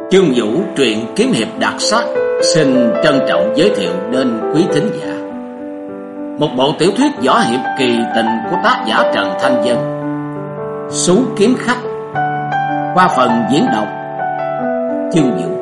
Chương Vũ truyện kiếm hiệp đặc sắc xin trân trọng giới thiệu đến quý thính giả một bộ tiểu thuyết võ hiệp kỳ tình của tác giả Trần Thanh Vân, Sú Kiếm Khách, qua phần diễn đọc Chương Vũ.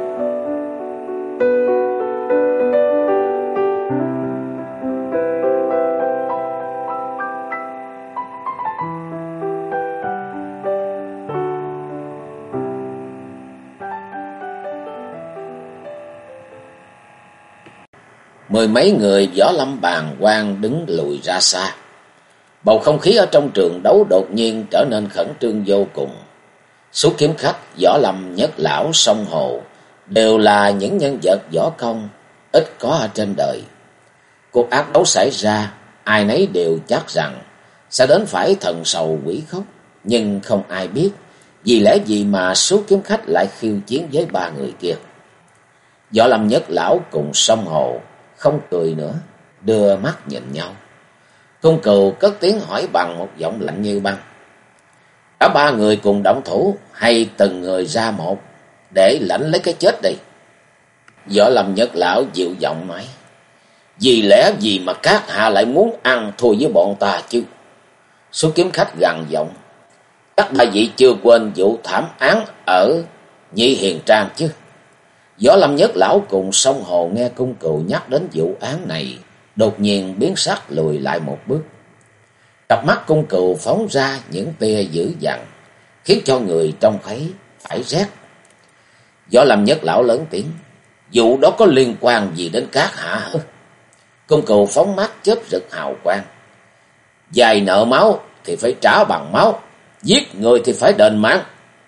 Mười mấy người võ lâm bàng quan đứng lùi ra xa. Bầu không khí ở trong trường đấu đột nhiên trở nên khẩn trương vô cùng. Số kiếm khách, võ lâm nhất lão, sông hồ đều là những nhân vật võ công ít có ở trên đời. Cuộc ác đấu xảy ra, ai nấy đều chắc rằng sẽ đến phải thần sầu quỷ khóc, nhưng không ai biết vì lẽ gì mà số kiếm khách lại khiêu chiến với ba người kia. Võ lâm nhất lão cùng sông hồ không cười nữa, đưa mắt nhìn nhau. Cung Cừu cất tiếng hỏi bằng một giọng lạnh như băng: "Cả ba người cùng động thủ hay từng người ra một để lãnh lấy cái chết đi?" Võ lâm nhất lão dịu giọng nói: "Vì lẽ gì mà các hạ lại muốn ăn thua với bọn ta chứ?" Số kiếm khách gằn giọng: "Các ba vị chưa quên vụ thảm án ở Nhị Hiền Trang chứ?" Võ lâm nhất lão cùng sông hồ nghe Cung Cừu nhắc đến vụ án này, đột nhiên biến sắc lùi lại một bước. Cặp mắt Cung Cừu phóng ra những tia dữ dằn, khiến cho người trông thấy phải rét. Võ lâm nhất lão lớn tiếng: "Vụ đó có liên quan gì đến các hạ?" Cung Cừu phóng mắt chớp rực hào quang: "Vay nợ máu thì phải trả bằng máu, giết người thì phải đền mạng.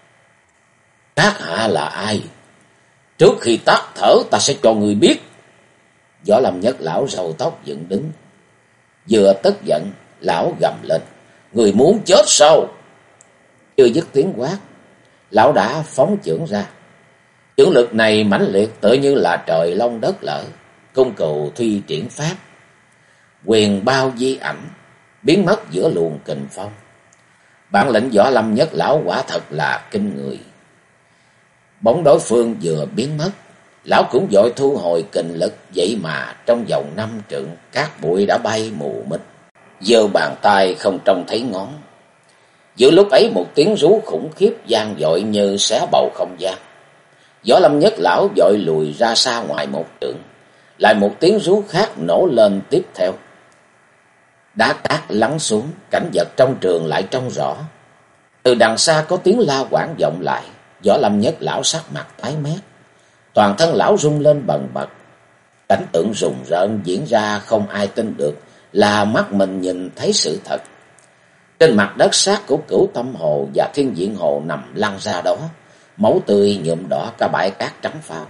Các hạ là ai? Trước khi tắt thở ta sẽ cho người biết." Võ lâm nhất lão râu tóc dựng đứng, vừa tức giận, lão gầm lên: "Người muốn chết sao?" Chưa dứt tiếng quát, lão đã phóng chưởng ra. Chưởng lực này mãnh liệt tựa như là trời long đất lở. Cung Cừu thi triển pháp quyền bao di ảnh, biến mất giữa luồng kình phong. Bản lĩnh võ lâm nhất lão quả thật là kinh người. Bóng đối phương vừa biến mất, lão cũng vội thu hồi kình lực, vậy mà trong vòng 5 trượng cát bụi đã bay mù mịt, giơ bàn tay không trông thấy ngón. Giữa lúc ấy một tiếng rú khủng khiếp vang dội như xé bầu không gian. Võ lâm nhất lão vội lùi ra xa ngoài một trượng, lại một tiếng rú khác nổ lên tiếp theo. Đá cát lắng xuống, cảnh vật trong trường lại trông rõ. Từ đằng xa có tiếng la quảng vọng lại. Võ lâm nhất lão sắc mặt tái mét, toàn thân lão rung lên bần bật. Cảnh tượng rùng rợn diễn ra không ai tin được là mắt mình nhìn thấy sự thật. Trên mặt đất xác của Cửu Tâm Hồ và Thiên Diện Hồ nằm lăn ra đó, máu tươi nhuộm đỏ cả bãi cát trắng phao.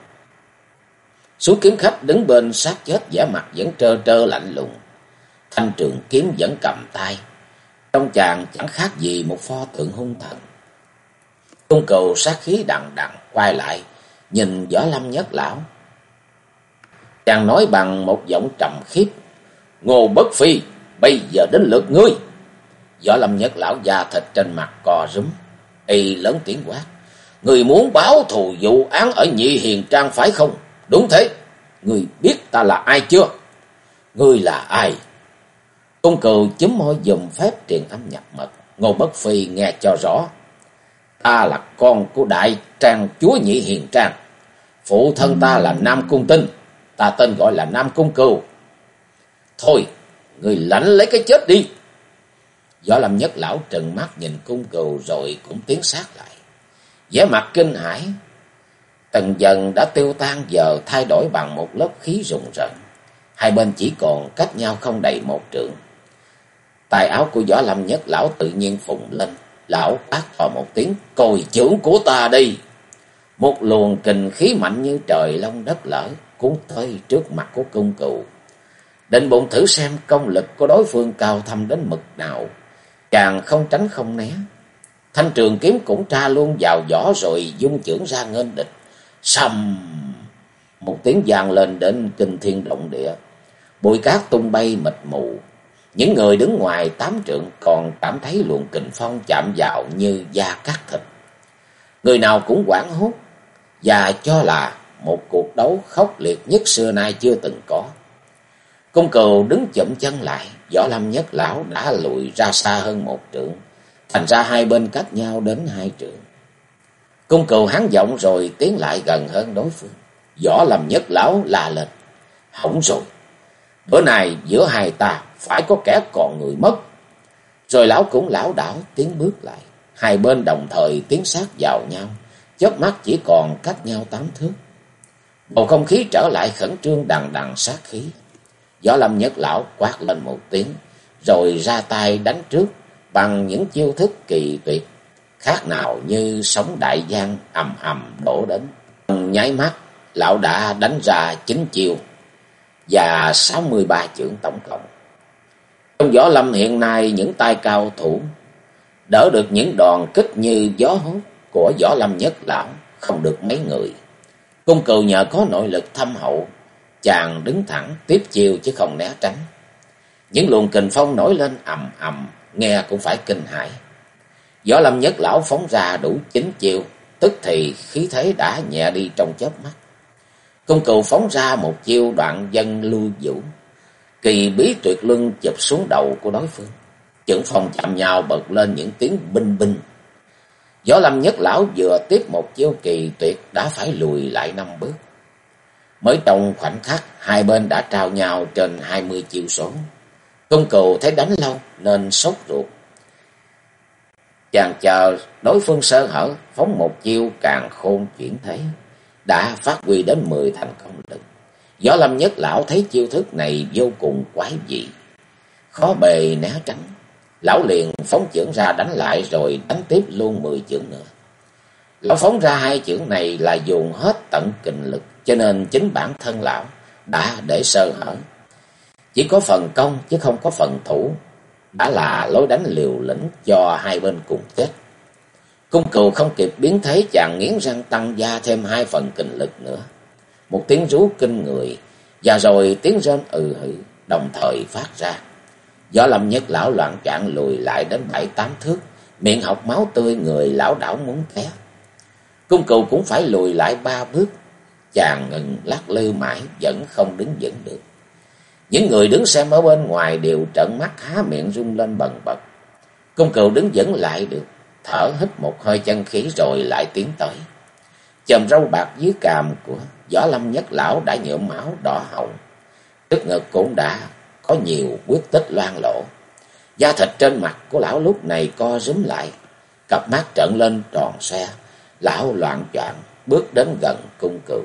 Số kiếm khách đứng bên xác chết, vẻ mặt vẫn trơ trơ lạnh lùng, thanh trường kiếm vẫn cầm tay, trong chàng chẳng khác gì một pho tượng hung thần. Cung Cừu sát khí đằng đằng quay lại nhìn võ lâm nhất lão. Chàng nói bằng một giọng trầm khiếp: "Ngô Bất Phi, bây giờ đến lượt ngươi." Võ lâm nhất lão da thịt trên mặt co rúm, y lớn tiếng quát: "Ngươi muốn báo thù vụ án ở Nhị Hiền Trang phải không?" "Đúng thế." "Ngươi biết ta là ai chưa?" "Ngươi là ai?" Cung Cừu chúm môi dùng phép truyền âm nhập mật: "Ngô Bất Phi nghe cho rõ. Ta là con của đại trang chúa Nhị Hiền Trang. Phụ thân ta là Nam Cung Tinh. Ta tên gọi là Nam Cung Cừu. Thôi, người lãnh lấy cái chết đi." Võ lâm nhất lão trừng mắt nhìn Cung Cừu rồi cũng tiến sát lại. Vẻ mặt kinh hãi từng dần đã tiêu tan, giờ thay đổi bằng một lớp khí rùng rợn. Hai bên chỉ còn cách nhau không đầy một trượng. Tài áo của võ lâm nhất lão tự nhiên phùng lên. Lão quát to một tiếng: "Còi chưởng của ta đi!" Một luồng kình khí mạnh như trời long đất lở cuốn tới trước mặt của Cung Cừu. Định bụng thử xem công lực của đối phương cao thâm đến mực nào, chàng không tránh không né. Thanh trường kiếm cũng tra luôn vào vỏ rồi dung chưởng ra nghênh địch. Sầm! Một tiếng vang lên đến kinh thiên động địa, bụi cát tung bay mịt mù. Những người đứng ngoài 8 trượng còn cảm thấy luồng kình phong chạm vào như da cắt thịt. Người nào cũng hoảng hốt, và cho là một cuộc đấu khốc liệt nhất xưa nay chưa từng có. Cung Cừu đứng chụm chân lại, Võ Lâm Nhất Lão đã lùi ra xa hơn 1 trượng, thành ra hai bên cách nhau đến 2 trượng. Cung Cừu hắn giọng rồi tiến lại gần hơn đối phương. Võ Lâm Nhất Lão la lên: "Hỏng rồi, bữa nay giữa hai ta phải có kẻ còn người mất." Rồi lão cũng lảo đảo tiến bước lại, hai bên đồng thời tiến sát vào nhau, chớp mắt chỉ còn cách nhau 8 thước. Bầu không khí trở lại khẩn trương đằng đằng sát khí. Võ Lâm Nhất Lão quát lên một tiếng, rồi ra tay đánh trước bằng những chiêu thức kỳ tuyệt, khác nào như sóng đại giang ầm ầm đổ đến. Nháy mắt, lão đã đánh ra 9 chiêu và 63 chưởng tổng cộng. Trong võ lâm hiện nay, những tay cao thủ đỡ được những đòn kích như gió hốt của Võ Lâm Nhất Lão không được mấy người. Cung Cừu nhờ có nội lực thâm hậu, chàng đứng thẳng tiếp chiêu chứ không né tránh. Những luồng kình phong nổi lên ầm ầm, nghe cũng phải kinh hãi. Võ Lâm Nhất Lão phóng ra đủ 9 chiêu, tức thì khí thế đã nhẹ đi trong chớp mắt. Cung Cừu phóng ra một chiêu đoạn dân lưu vũ, kỳ bí tuyệt luân chụp xuống đầu của đối phương. Chưởng phong chạm nhau bật lên những tiếng binh binh. Võ Lâm Nhất Lão vừa tiếp một chiêu kỳ tuyệt đã phải lùi lại 5 bước. Mới trong khoảnh khắc, hai bên đã trao nhau trên 20 chiêu số. Cung Cừu thấy đánh lâu nên sốt ruột. Chàng chờ đối phương sơ hở, phóng một chiêu càng khôn chuyển thế, đã phát huy đến 10 thành công lực. Võ Lâm Nhất Lão thấy chiêu thức này vô cùng quái dị, khó bề né tránh. Lão liền phóng chưởng ra đánh lại, rồi đánh tiếp luôn 10 chưởng nữa. Lão phóng ra 2 chưởng này là dùng hết tận kình lực, cho nên chính bản thân lão đã để sơ hở. Chỉ có phần công chứ không có phần thủ, đã là lối đánh liều lĩnh cho hai bên cùng chết. Cung Cừu không kịp biến thế, chàng nghiến răng tăng gia thêm 2 phần kình lực nữa. Một tiếng rú kinh người, và rồi tiếng rên hử đồng thời phát ra. Võ Lâm Nhất Lão loạng choạng lùi lại đến 7-8 thước, miệng hộc máu tươi, người lão đảo muốn té. Cung Cừu cũng phải lùi lại 3 bước, chàng ngừng lắc lư mãi vẫn không đứng vững được. Những người đứng xem ở bên ngoài đều trợn mắt há miệng rung lên bần bật. Cung Cừu đứng vững lại được, thở hít một hơi chân khí rồi lại tiến tới. Chòm râu bạc dưới cằm của Võ Lâm Nhất Lão đã nhuộm máu đỏ hồng, trước ngực cũng đã có nhiều huyết tích loang lổ. Da thịt trên mặt của lão lúc này co rúm lại, cặp mắt trợn lên tròn xoe. Lão loạng choạng bước đến gần Cung Cừu.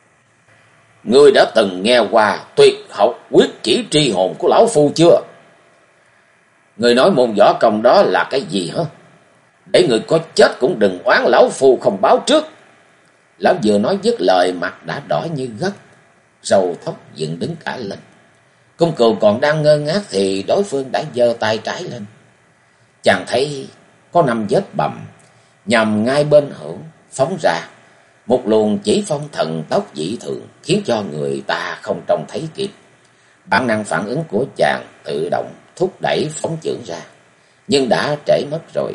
"Ngươi đã từng nghe qua tuyệt học quyết chỉ tri hồn của lão phu chưa? Ngươi nói môn võ công đó là cái gì hả? Để ngươi có chết cũng đừng oán lão phu không báo trước." Lão vừa nói dứt lời, mặt đã đỏ như gấc, râu tóc dựng đứng cả lên. Cung Cừu còn đang ngơ ngác thì đối phương đã giơ tay trái lên. Chàng thấy có 5 vết bầm nhằm ngay bên hữu phóng ra, một luồng chỉ phong thần tốc dị thường, khiến cho người ta không trông thấy kịp. Bản năng phản ứng của chàng tự động thúc đẩy phóng chưởng ra, nhưng đã trễ mất rồi.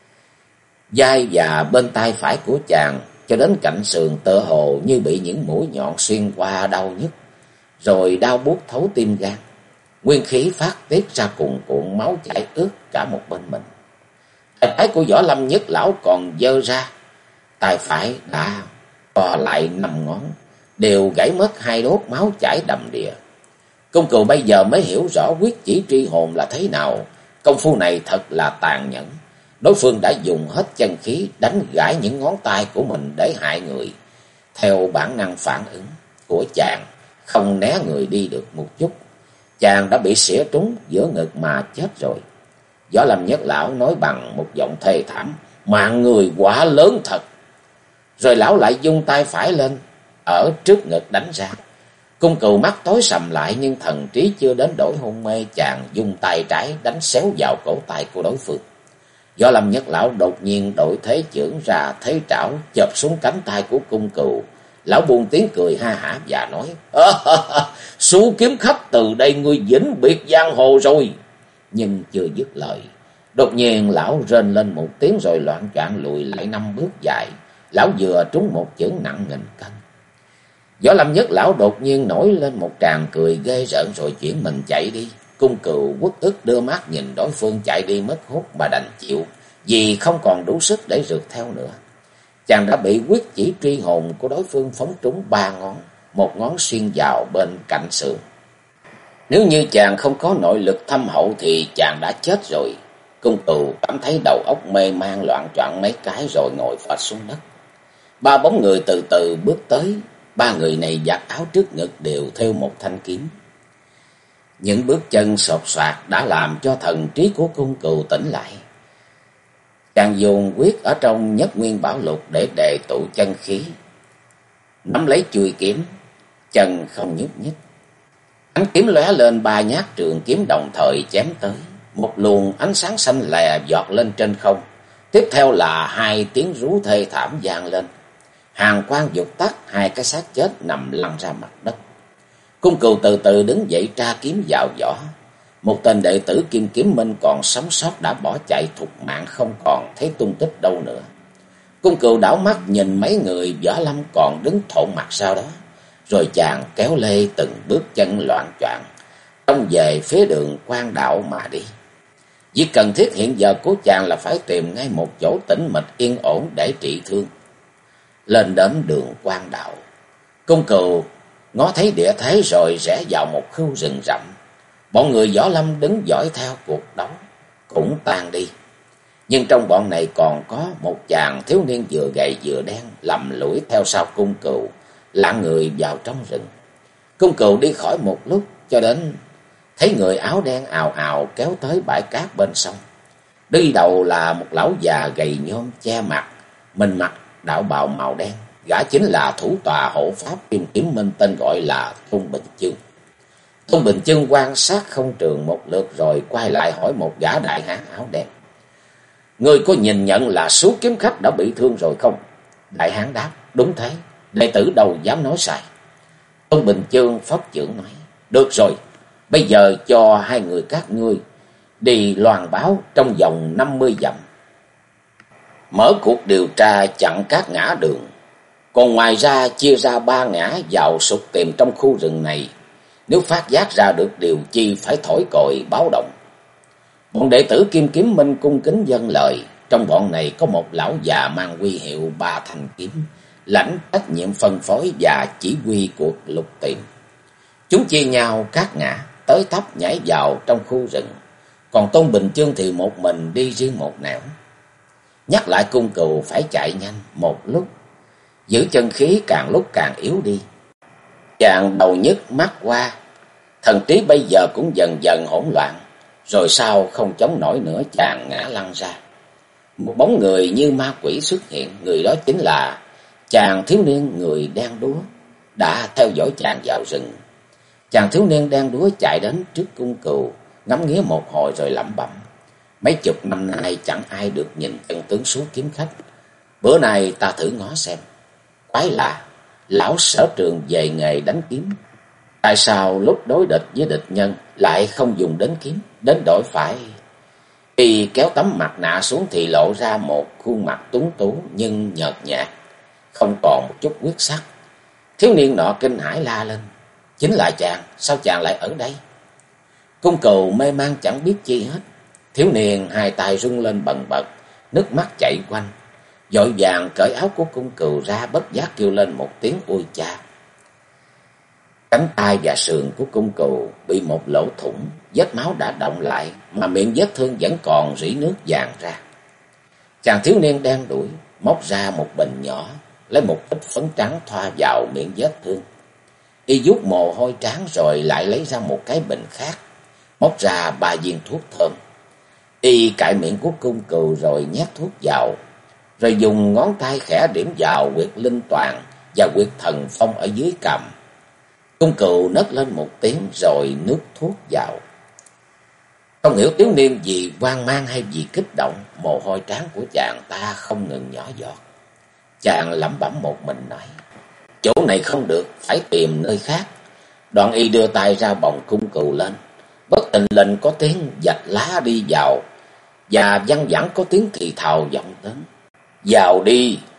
Vai và bên tay phải của chàng cho đến cạnh sườn tựa hồ như bị những mũi nhọn xuyên qua, đau nhức, rồi đau buốt thấu tim gan. Nguyên khí phát tiết ra cuồn cuộn, máu chảy ướt cả một bên mình. Tay trái của Võ Lâm Nhất Lão còn giơ ra, tay phải đã co lại 5 ngón, đều gãy mất 2 đốt, máu chảy đầm đìa. Cung Cừu bây giờ mới hiểu rõ quyết chỉ tri hồn là thế nào. Công phu này thật là tàn nhẫn. Đối phương đã dùng hết chân khí đánh gãy những ngón tay của mình để hại người. Theo bản năng phản ứng của chàng, không né người đi được một chút, chàng đã bị xỉa trúng giữa ngực mà chết rồi. Võ Lâm Nhất Lão nói bằng một giọng thê thảm: "Mạng người quá lớn thật." Rồi lão lại dung tay phải lên ở trước ngực đánh ra. Cung Cừu mắt tối sầm lại, nhưng thần trí chưa đến đổi hôn mê, chàng dùng tay trái đánh xéo vào cổ tay của đối phương. Võ Lâm Nhất Lão đột nhiên đổi thế chưởng ra, thế trảo chộp xuống cánh tay của Cung Cừu. Lão buông tiếng cười ha hả và nói: "Sú kiếm khách, từ đây ngươi vĩnh biệt giang hồ rồi." Nhưng chưa dứt lời, đột nhiên lão rên lên một tiếng rồi loạng choạng lùi lại 5 bước dài, lão vừa trúng một chưởng nặng nghìn cân. Võ Lâm Nhất lão đột nhiên nổi lên một tràng cười ghê rợn rồi chuyển mình chạy đi. Cung Cừu uất ức đưa mắt nhìn đối phương chạy đi mất hút mà đành chịu, vì không còn đủ sức để rượt theo nữa. Chàng đã bị quyết chỉ truy hồn của đối phương phóng trúng 3 ngón, một ngón xuyên vào bên cạnh sườn. Nếu như chàng không có nội lực thâm hậu thì chàng đã chết rồi. Cung Cừu cảm thấy đầu óc mê man loạng choạng mấy cái rồi ngồi phịch xuống đất. 3 bóng người từ từ bước tới. 3 người này giặt áo trước ngực đều thêu một thanh kiếm. Những bước chân sột soạt đã làm cho thần trí của Cung Cừu tỉnh lại. Chàng dùng quyết ở trong Nhất Nguyên Bảo Lục để đề tụ chân khí, nắm lấy chuôi kiếm, chân không nhúc nhích. Ánh kiếm lóe lên, 3 nhát trường kiếm đồng thời chém tới. Một luồng ánh sáng xanh lè giọt lên trên không. Tiếp theo là 2 tiếng rú thê thảm vang lên. Hàn quang vụt tắt, 2 cái xác chết nằm lăn ra mặt đất. Cung Cừu từ từ đứng dậy tra kiếm vào vỏ. Một tên đệ tử Kim Kiếm Minh còn sống sót đã bỏ chạy thục mạng, không còn thấy tung tích đâu nữa. Cung Cừu đảo mắt nhìn mấy người Võ Lâm còn đứng thộn mặt sau đó, rồi chàng kéo lê từng bước chân loạng choạng trông về phía đường Quan Đạo mà đi. Việc cần thiết hiện giờ của chàng là phải tìm ngay một chỗ tĩnh mịch yên ổn để trị thương. Lên đến đường Quan Đạo, Cung Cừu ngó thấy địa thế rồi rẽ vào một khu rừng rậm. Bọn người Võ Lâm đứng dõi theo cuộc đấu cũng tan đi. Nhưng trong bọn này còn có một chàng thiếu niên vừa gầy vừa đen lầm lũi theo sau Cung Cừu, lạng người vào trong rừng. Cung Cừu đi khỏi một lúc cho đến thấy người áo đen ào ào kéo tới bãi cát bên sông. Đi đầu là một lão già gầy nhom che mặt, mình mặc đạo bào màu đen. Gã chính là thủ tọa hộ pháp Kim Kiếm Minh, tên gọi là Tôn Bình Chương. Tôn Bình Chương quan sát không trường một lượt rồi quay lại hỏi một gã đại hán áo đen: "Ngươi có nhìn nhận là số kiếm khách đã bị thương rồi không?" Đại hán đáp: "Đúng thế, đệ tử đâu dám nói sai." Tôn Bình Chương phất chưởng nói: "Được rồi, bây giờ cho 2 người các ngươi đi loan báo trong vòng 50 dặm, mở cuộc điều tra chặn các ngã đường. Còn ngoài ra chia ra 3 ngã vào sục tìm trong khu rừng này. Nếu phát giác ra được điều chi phải thổi còi báo động." Bọn đệ tử Kim Kiếm Minh cung kính vâng lời. Trong bọn này có một lão già mang huy hiệu 3 thanh kiếm, lãnh trách nhiệm phân phối và chỉ huy cuộc lục tìm. Chúng chia nhau các ngã, tới tấp nhảy vào trong khu rừng. Còn Tôn Bình Chương thì một mình đi riêng một nẻo. Nhắc lại Cung Cừu phải chạy nhanh một lúc, giữ chân khí càng lúc càng yếu đi. Chàng đầu nhức mắt qua, thần trí bây giờ cũng dần dần hỗn loạn. Rồi sau không chống nổi nữa, chàng ngã lăn ra. Một bóng người như ma quỷ xuất hiện. Người đó chính là chàng thiếu niên người đen đúa đã theo dõi chàng vào rừng. Chàng thiếu niên đen đúa chạy đến trước Cung Cừu, ngắm nghía một hồi rồi lẩm bẩm: "Mấy chục năm nay chẳng ai được nhìn chân tướng số kiếm khách. Bữa nay ta thử ngó xem. Quái lạ, lão sở trường về nghề đánh kiếm, tại sao lúc đối địch với địch nhân lại không dùng đến kiếm, đến đổi phải?" Khi kéo tấm mặt nạ xuống thì lộ ra một khuôn mặt tuấn tú nhưng nhợt nhạt, không còn một chút huyết sắc. Thiếu niên nọ kinh hãi la lên: "Chính là chàng, sao chàng lại ở đây?" Cung Cừu mê man chẳng biết chi hết. Thiếu niên 2 tay rung lên bần bật, nước mắt chảy quanh, vội vàng cởi áo của Cung Cừu ra, bất giác kêu lên một tiếng ôi cha. Cánh tay và sườn của Cung Cừu bị một lỗ thủng, vết máu đã đọng lại mà miệng vết thương vẫn còn rỉ nước vàng ra. Chàng thiếu niên đen đuổi móc ra một bình nhỏ, lấy một ít phấn trắng thoa vào miệng vết thương. Y vuốt mồ hôi trán rồi lại lấy ra một cái bình khác, móc ra 3 viên thuốc thơm. Y cạy miệng của Cung Cừu rồi nhét thuốc vào, rồi dùng ngón tay khẽ điểm vào huyệt linh toàn và huyệt thần phong ở dưới cằm. Cung Cừu nấc lên một tiếng rồi nuốt thuốc vào. Không hiểu thiếu niên vì hoang mang hay vì kích động, mồ hôi trán của chàng ta không ngừng nhỏ giọt. Chàng lẩm bẩm một mình nói: "Chỗ này không được, phải tìm nơi khác." Đoạn y đưa tay ra bồng Cung Cừu lên. Bất tình lình có tiếng vạch lá đi vào, và văng vẳng có tiếng thì thào vọng đến: "Vào đi,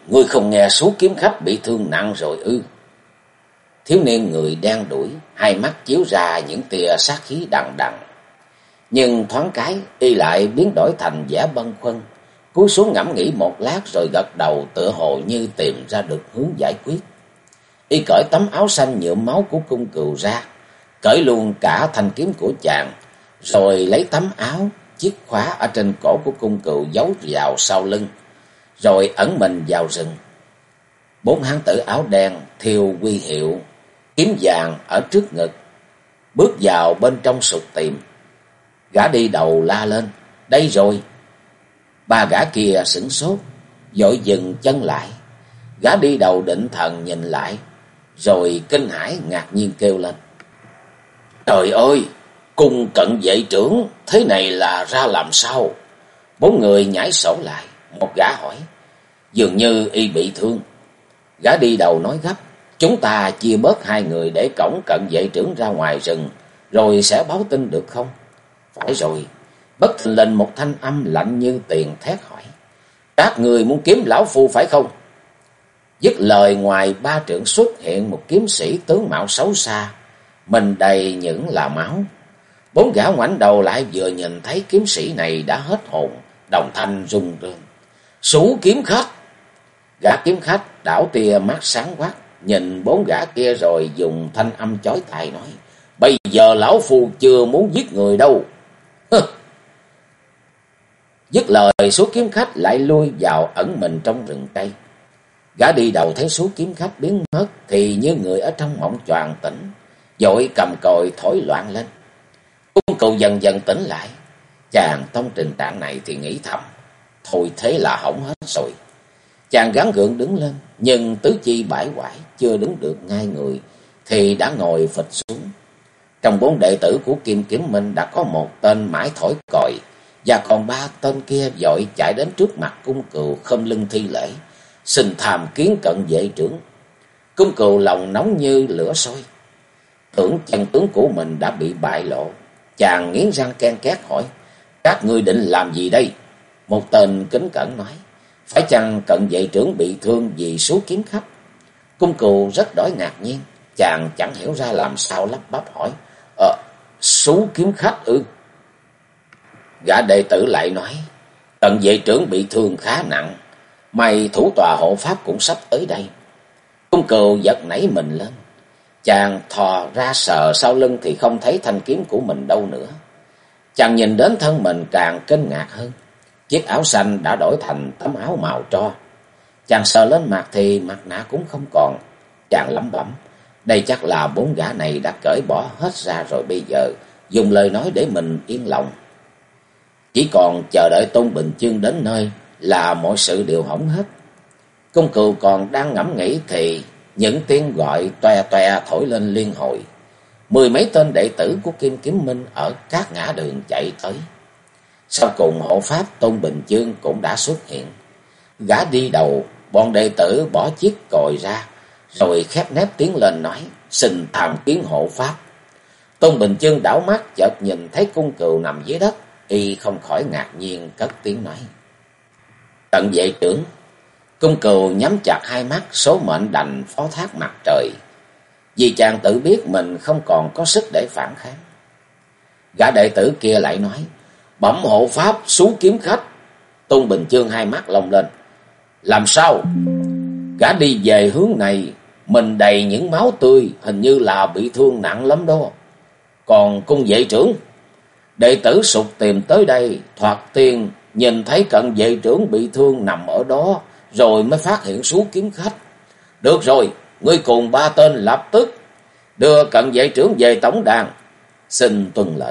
ngươi không nghe số kiếm khách bị thương nặng rồi ư? Thiếu niên người đen đuổi, hai mắt chiếu ra những tia sát khí đằng đằng. Nhưng thoáng cái, y lại biến đổi thành vẻ bâng khuâng, cúi xuống ngẫm nghĩ một lát rồi gật đầu, tựa hồ như tìm ra được hướng giải quyết. Y cởi tấm áo xanh nhuộm máu của cung cừu ra, cởi luôn cả thanh kiếm của chàng, rồi lấy tấm áo chiếc khóa ở trên cổ của cung cừu giấu vào sau lưng, rồi ẩn mình vào rừng. Bốn hán tử áo đen thiêu huy hiệu, kiếm vàng ở trước ngực, bước vào bên trong sục tìm. Gã đi đầu la lên: đây rồi! Ba gã kia sửng sốt, vội dừng chân lại. Gã đi đầu định thần nhìn lại, rồi kinh hãi ngạc nhiên kêu lên: trời ơi! Cung cận vệ trưởng, thế này là ra làm sao? Bốn người nhảy sổ lại. Một gã hỏi: dường như y bị thương. Gã đi đầu nói gấp: chúng ta chia bớt hai người để cõng cận vệ trưởng ra ngoài rừng, rồi sẽ báo tin được không? Phải rồi. Bất thình lình một thanh âm lạnh như tiền thét hỏi: các người muốn kiếm lão phu phải không? Dứt lời, ngoài ba trượng xuất hiện một kiếm sĩ tướng mạo xấu xa, mình đầy những là máu. Bốn gã ngoảnh đầu lại, vừa nhìn thấy kiếm sĩ này đã hết hồn, đồng thanh rung rinh: Sú kiếm khách! Gã kiếm khách đảo tia mắt sáng quắc, nhìn bốn gã kia rồi dùng thanh âm chói tai nói: bây giờ lão phu chưa muốn giết người đâu. Dứt lời, số kiếm khách lại lui vào ẩn mình trong rừng cây. Gã đi đầu thấy số kiếm khách biến mất thì như người ở trong mộng choàng tỉnh, vội cầm còi thổi loạn lên. Cung cừu dần dần tỉnh lại. Chàng trong tình trạng này thì nghĩ thầm: thôi thế là hỏng hết rồi. Chàng gắng gượng đứng lên, nhưng tứ chi bãi quải, chưa đứng được ngay người thì đã ngồi phịch xuống. Trong bốn đệ tử của Kim Kiếm Minh đã có một tên mãi thổi còi, và còn ba tên kia vội chạy đến trước mặt cung cừu khom lưng thi lễ, xin tham kiến cận vệ trưởng. Cung cừu lòng nóng như lửa sôi, tưởng chân tướng của mình đã bị bại lộ. Chàng nghiến răng ken két hỏi: các ngươi định làm gì đây? Một tên kính cẩn nói: phải chăng cận vệ trưởng bị thương vì số kiếm khách? Cung cừu rất đỗi ngạc nhiên, chàng chẳng hiểu ra làm sao, lắp bắp hỏi: số kiếm khách ư? Gã đệ tử lại nói: cận vệ trưởng bị thương khá nặng, may thủ tọa hộ pháp cũng sắp tới đây. Cung cừu giật nảy mình lên, chàng thò ra sờ sau lưng thì không thấy thanh kiếm của mình đâu nữa. Chàng nhìn đến thân mình càng kinh ngạc hơn, chiếc áo xanh đã đổi thành tấm áo màu tro. Chàng sờ lên mặt thì mặt nạ cũng không còn. Chàng lẩm bẩm: đây chắc là bốn gã này đã cởi bỏ hết ra rồi, bây giờ dùng lời nói để mình yên lòng. Chỉ còn chờ đợi Tôn Bình Chương đến nơi là mọi sự đều hỏng hết. Cung cừu còn đang ngẫm nghĩ thì những tiếng gọi toe toe thổi lên liên hồi. Mười mấy tên đệ tử của Kim Kiếm Minh ở các ngã đường chạy tới. Sau cùng hộ pháp Tôn Bình Chương cũng đã xuất hiện. Gã đi đầu, bọn đệ tử bỏ chiếc còi ra, rồi khép nép tiến lên nói: xin tham kiến hộ pháp. Tôn Bình Chương đảo mắt chợt nhìn thấy cung cừu nằm dưới đất, y không khỏi ngạc nhiên cất tiếng nói: cận vệ trưởng. Cung cừu nhắm chặt hai mắt, số mệnh đành phó thác mặt trời, vì chàng tự biết mình không còn có sức để phản kháng. Gã đệ tử kia lại nói: bẩm hộ pháp, sú kiếm khách. Tôn Bình Chương hai mắt long lên: làm sao? Gã đi về hướng này, mình đầy những máu tươi, hình như là bị thương nặng lắm đó. Còn cung vệ trưởng? Đệ tử sục tìm tới đây, thoạt tiên nhìn thấy cận vệ trưởng bị thương nằm ở đó, rồi mới phát hiện sú kiếm khách. Được rồi, ngươi cùng ba tên lập tức đưa cận vệ trưởng về tổng đàn, xin tuân lệnh.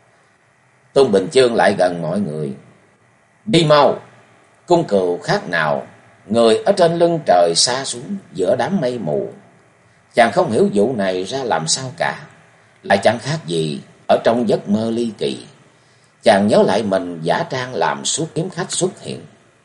Tôn Bình Chương lại gần mọi người: đi mau. Cung cừu khác nào người ở trên lưng trời xa xuống giữa đám mây mù. Chàng không hiểu vụ này ra làm sao cả, lại chẳng khác gì ở trong giấc mơ ly kỳ. Chàng nhớ lại mình giả trang làm số kiếm khách xuất hiện.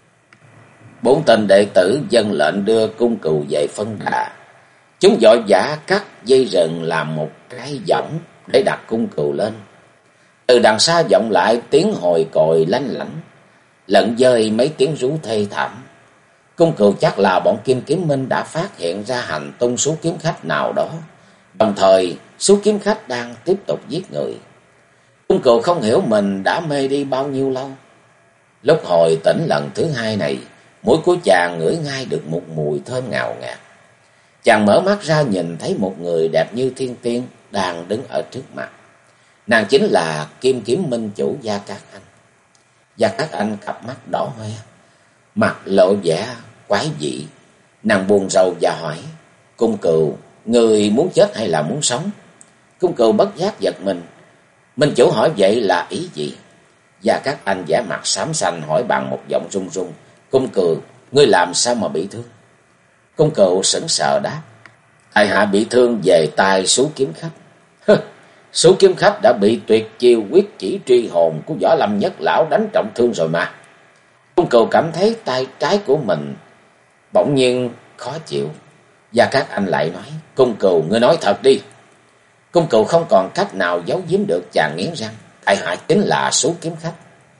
Bốn tên đệ tử dâng lệnh đưa cung cừu về phân đà. Chúng vội vã cắt dây rừng làm một cái võng để đặt cung cừu lên. Từ đằng xa vọng lại tiếng hồi còi lanh lảnh, lẫn dơi mấy tiếng rú thê thảm. Cung Cừu chắc là bọn Kim Kiếm Minh đã phát hiện ra hành tung số kiếm khách nào đó. Đồng thời số kiếm khách đang tiếp tục giết người. Cung Cừu không hiểu mình đã mê đi bao nhiêu lâu. Lúc hồi tỉnh lần thứ hai này, mũi của chàng ngửi ngay được một mùi thơm ngào ngạt. Chàng mở mắt ra nhìn thấy một người đẹp như thiên tiên đang đứng ở trước mặt. Nàng chính là Kim Kiếm Minh chủ Gia Cát Anh. Gia Cát Anh cặp mắt đỏ hoe, mặt lộ vẻ quái dị. Nàng buồn rầu và hỏi: Cung Cừu, người muốn chết hay là muốn sống? Cung Cừu bất giác giật mình. Minh chủ hỏi vậy là ý gì? Gia Cát Anh vẻ mặt xám xanh hỏi bằng một giọng run run: Cung Cừu, ngươi làm sao mà bị thương? Cung Cừu sững sờ đáp: tại hạ bị thương về tay số kiếm khách. Số kiếm khách đã bị tuyệt chiêu quyết chỉ truy hồn của Võ Lâm Nhất lão đánh trọng thương rồi mà. Cung Cừu cảm thấy tay trái của mình bỗng nhiên khó chịu. Gia Cát Anh lại nói: Cung Cừu, ngươi nói thật đi. Cung Cừu không còn cách nào giấu giếm được, chàng nghiến răng: tại hạ chính là số kiếm khách.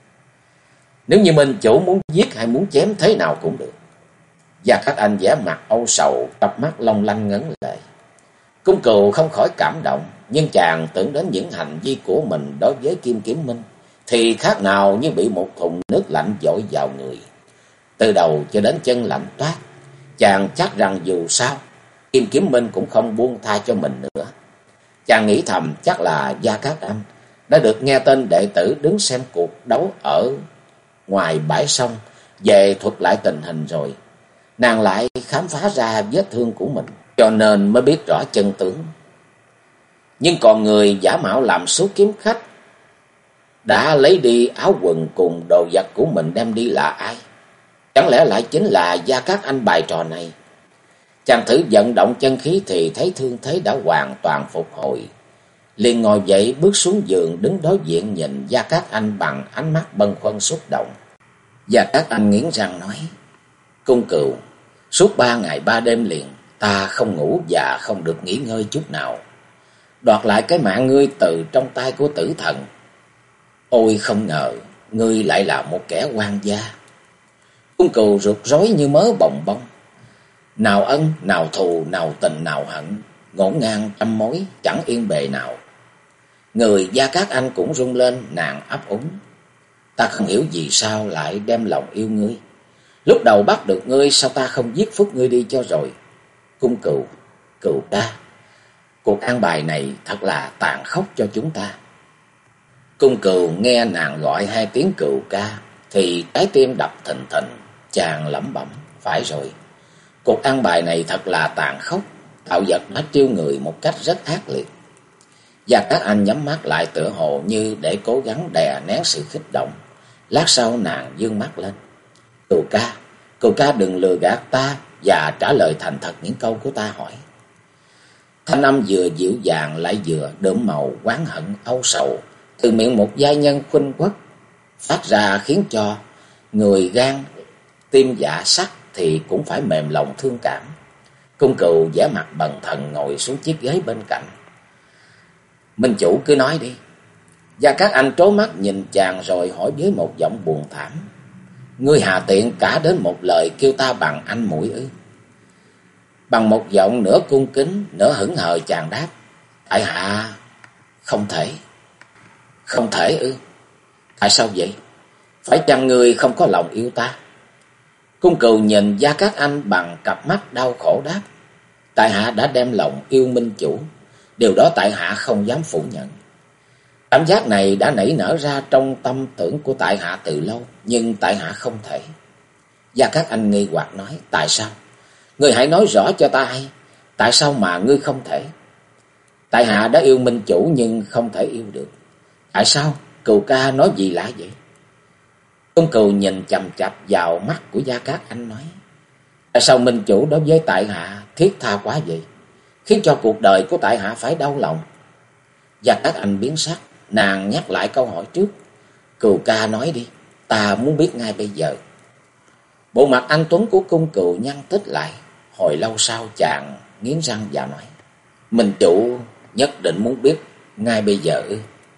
Nếu như Minh chủ muốn giết hay muốn chém thế nào cũng được. Gia Cát Anh vẻ mặt âu sầu, cặp mắt long lanh ngấn lệ. Cung Cừu không khỏi cảm động, nhưng chàng tưởng đến những hành vi của mình đối với Kim Kiếm Minh thì khác nào như bị một thùng nước lạnh dội vào người. Từ đầu cho đến chân lạnh toát, chàng chắc rằng dù sao Kim Kiếm Minh cũng không buông tha cho mình nữa. Chàng nghĩ thầm chắc là Gia Cát Anh đã được nghe tên đệ tử đứng xem cuộc đấu ở ngoài bãi sông về thuật lại tình hình rồi. Nàng lại khám phá ra vết thương của mình, cho nên mới biết rõ chân tướng. Nhưng còn người giả mạo làm số kiếm khách đã lấy đi áo quần cùng đồ vật của mình đem đi là ai? Chẳng lẽ lại chính là Gia Cát Anh bày trò này? Chàng thử vận động chân khí thì thấy thương thế đã hoàn toàn phục hồi. Liền ngồi dậy bước xuống giường, đứng đối diện nhìn Gia Cát Anh bằng ánh mắt bâng khuâng xúc động. Gia Cát Anh nghiến răng nói: Cung Cừu, suốt 3 ngày 3 đêm liền ta không ngủ và không được nghỉ ngơi chút nào, đoạt lại cái mạng ngươi từ trong tay của tử thần. Ôi không ngờ ngươi lại là một kẻ oan gia. Cung Cừu rụt rối như mớ bồng bông, nào ân, nào thù, nào tình, nào hận, ngổn ngang trăm mối, chẳng yên bề nào. Người Gia Cát Anh cũng rung lên, nàng ấp úng: ta không hiểu vì sao lại đem lòng yêu ngươi. Lúc đầu bắt được ngươi, sao ta không giết phút ngươi đi cho rồi? Cung Cừu, Cừu ca, cuộc an bài này thật là tàn khốc cho chúng ta. Cung Cừu nghe nàng gọi 2 tiếng Cừu ca thì trái tim đập thình thình, chàng lẩm bẩm: phải rồi, cuộc an bài này thật là tàn khốc. Tạo vật đã trêu người một cách rất ác liệt. Và các anh nhắm mắt lại tựa hồ như để cố gắng đè nén sự kích động. Lát sau nàng dương mắt lên: Cừu ca đừng lừa gạt ta và trả lời thành thật những câu của ta hỏi. Thanh âm vừa dịu dàng lại vừa đượm màu oán hận âu sầu từ miệng một giai nhân khuynh quốc phát ra, khiến cho người gan tim dạ sắt thì cũng phải mềm lòng thương cảm. Cung Cừu vẻ mặt bần thần ngồi xuống chiếc ghế bên cạnh. Minh chủ cứ nói đi. Gia Cát Anh trố mắt nhìn chàng rồi hỏi với một giọng buồn thảm: ngươi hà tiện cả đến một lời kêu ta bằng anh muội ư? Bằng một giọng nửa cung kính nửa hững hờ, chàng đáp: tại hạ không thể. Không thể ư? Tại sao vậy? Phải chăng ngươi không có lòng yêu ta? Cung Cừu nhìn Gia Cát Anh bằng cặp mắt đau khổ đáp: tại hạ đã đem lòng yêu Minh chủ, điều đó tại hạ không dám phủ nhận. Cảm giác này đã nảy nở ra trong tâm tưởng của tại hạ từ lâu, nhưng tại hạ không thể. Gia Cát Anh nghi hoặc nói: tại sao? Ngươi hãy nói rõ cho ta hay, tại sao mà ngươi không thể? Tại hạ đã yêu Minh chủ nhưng không thể yêu được. Tại sao? Cừu ca nói gì lạ vậy? Cung Cừu nhìn chằm chằm vào mắt của Gia Cát Anh nói: tại sao Minh chủ đối với tại hạ thiết tha quá vậy, khiến cho cuộc đời của tại hạ phải đau lòng? Gia Cát Anh biến sắc, nàng nhắc lại câu hỏi trước: Cừu ca nói đi, ta muốn biết ngay bây giờ. Bộ mặt anh tuấn của Cung Cừu nhăn tích lại, hồi lâu sau chàng nghiến răng và nói: Minh chủ nhất định muốn biết ngay bây giờ ư?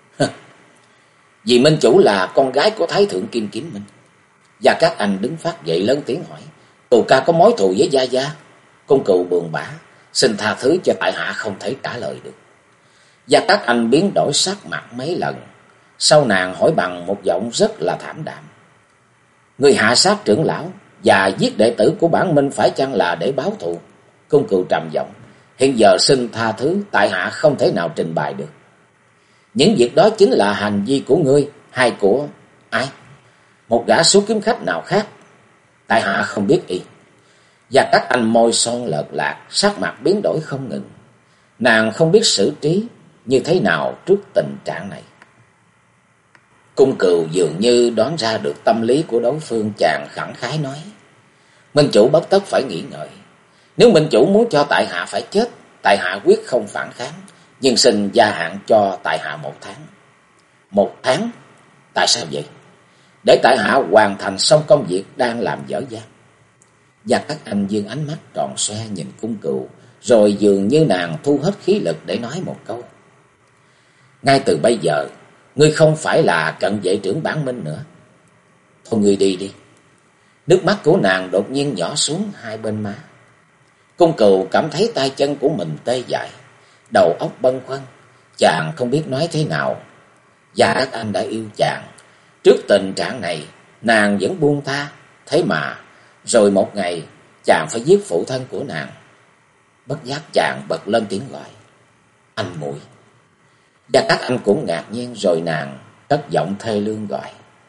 Vì Minh chủ là con gái của Thái thượng Kim Kiếm Minh. Gia Cát Anh đứng phát dậy lớn tiếng hỏi: Cừu ca có mối thù với Gia Gia. Cung Cừu buồn bã, xin tha thứ cho tại hạ không thể trả lời được. Gia Cát Anh biến đổi sắc mặt mấy lần, sau nàng hỏi bằng một giọng rất là thảm đạm: Người hạ sát trưởng lão và giết đệ tử của bản minh phải chăng là để báo thù? Cung Cừu trầm giọng: Hiện giờ xin tha thứ, tại hạ không thể nào trình bày được. Những việc đó chính là hành vi của ngươi hay của ai? Một gã số kiếm khách nào khác? Tại hạ không biết y. Và các anh môi son lợt lạc, sắc mặt biến đổi không ngừng. Nàng không biết xử trí như thế nào trước tình trạng này. Cung Cừu dường như đoán ra được tâm lý của đối phương, chàng khẳng khái nói: Minh chủ bất tất phải nghĩ ngợi. Nếu Minh chủ muốn cho tại hạ phải chết, tại hạ quyết không phản kháng, nhưng xin gia hạn cho tại hạ 1 tháng. 1 tháng? Tại sao vậy? Để tại hạ hoàn thành xong công việc đang làm dở dang. Và các anh dương ánh mắt tròn xoe nhìn Cung Cừu, rồi dường như nàng thu hết khí lực để nói một câu: Ngay từ bây giờ, ngươi không phải là cận vệ trưởng bản minh nữa. Thôi ngươi đi đi. Nước mắt của nàng đột nhiên nhỏ xuống 2 bên má. Cung Cừu cảm thấy tay chân của mình tê dại, đầu óc bâng khuâng, chàng không biết nói thế nào. Và các anh đã yêu chàng, trước tình trạng này nàng vẫn buông tha, thế mà rồi một ngày chàng phải giết phụ thân của nàng. Bất giác chàng bật lên tiếng gọi: Anh muội. Và các anh cũng ngạc nhiên, rồi nàng cất giọng thê lương gọi: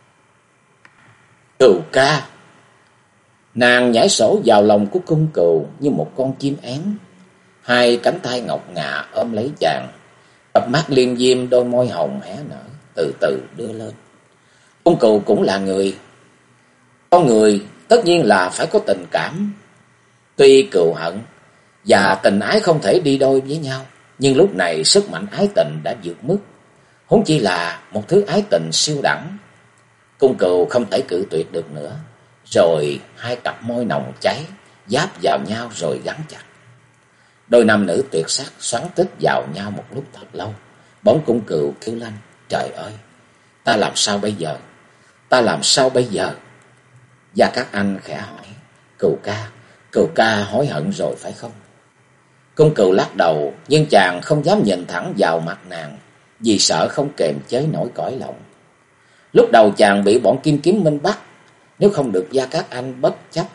Cừu ca. Nàng nhảy sổ vào lòng của Cung Cừu như một con chim én, 2 cánh tay ngọc ngà ôm lấy chàng, cặp mắt liêm diêm, đôi môi hồng hé nở, từ từ đưa lên. Cung Cừu cũng là người, con người tất nhiên là phải có tình cảm. Tuy cừu hận và tình ái không thể đi đôi với nhau, nhưng lúc này sức mạnh ái tình đã vượt mức, huống chi là một thứ ái tình siêu đẳng. Cung Cừu không thể cự tuyệt được nữa, rồi 2 cặp môi nồng cháy giáp vào nhau rồi gắn chặt. Đôi nam nữ tuyệt sắc xoắn tích vào nhau một lúc thật lâu. Bỗng Cung Cừu kêu lên: Trời ơi, ta làm sao bây giờ? Ta làm sao bây giờ? Và các anh khẽ hỏi: Cừu ca hối hận rồi phải không? Cung Cừu lắc đầu, nhưng chàng không dám nhìn thẳng vào mặt nàng, vì sợ không kềm chế nổi cõi lòng. Lúc đầu chàng bị bọn Kim Kiếm Minh bắt, nếu không được Gia Cát Anh bất chấp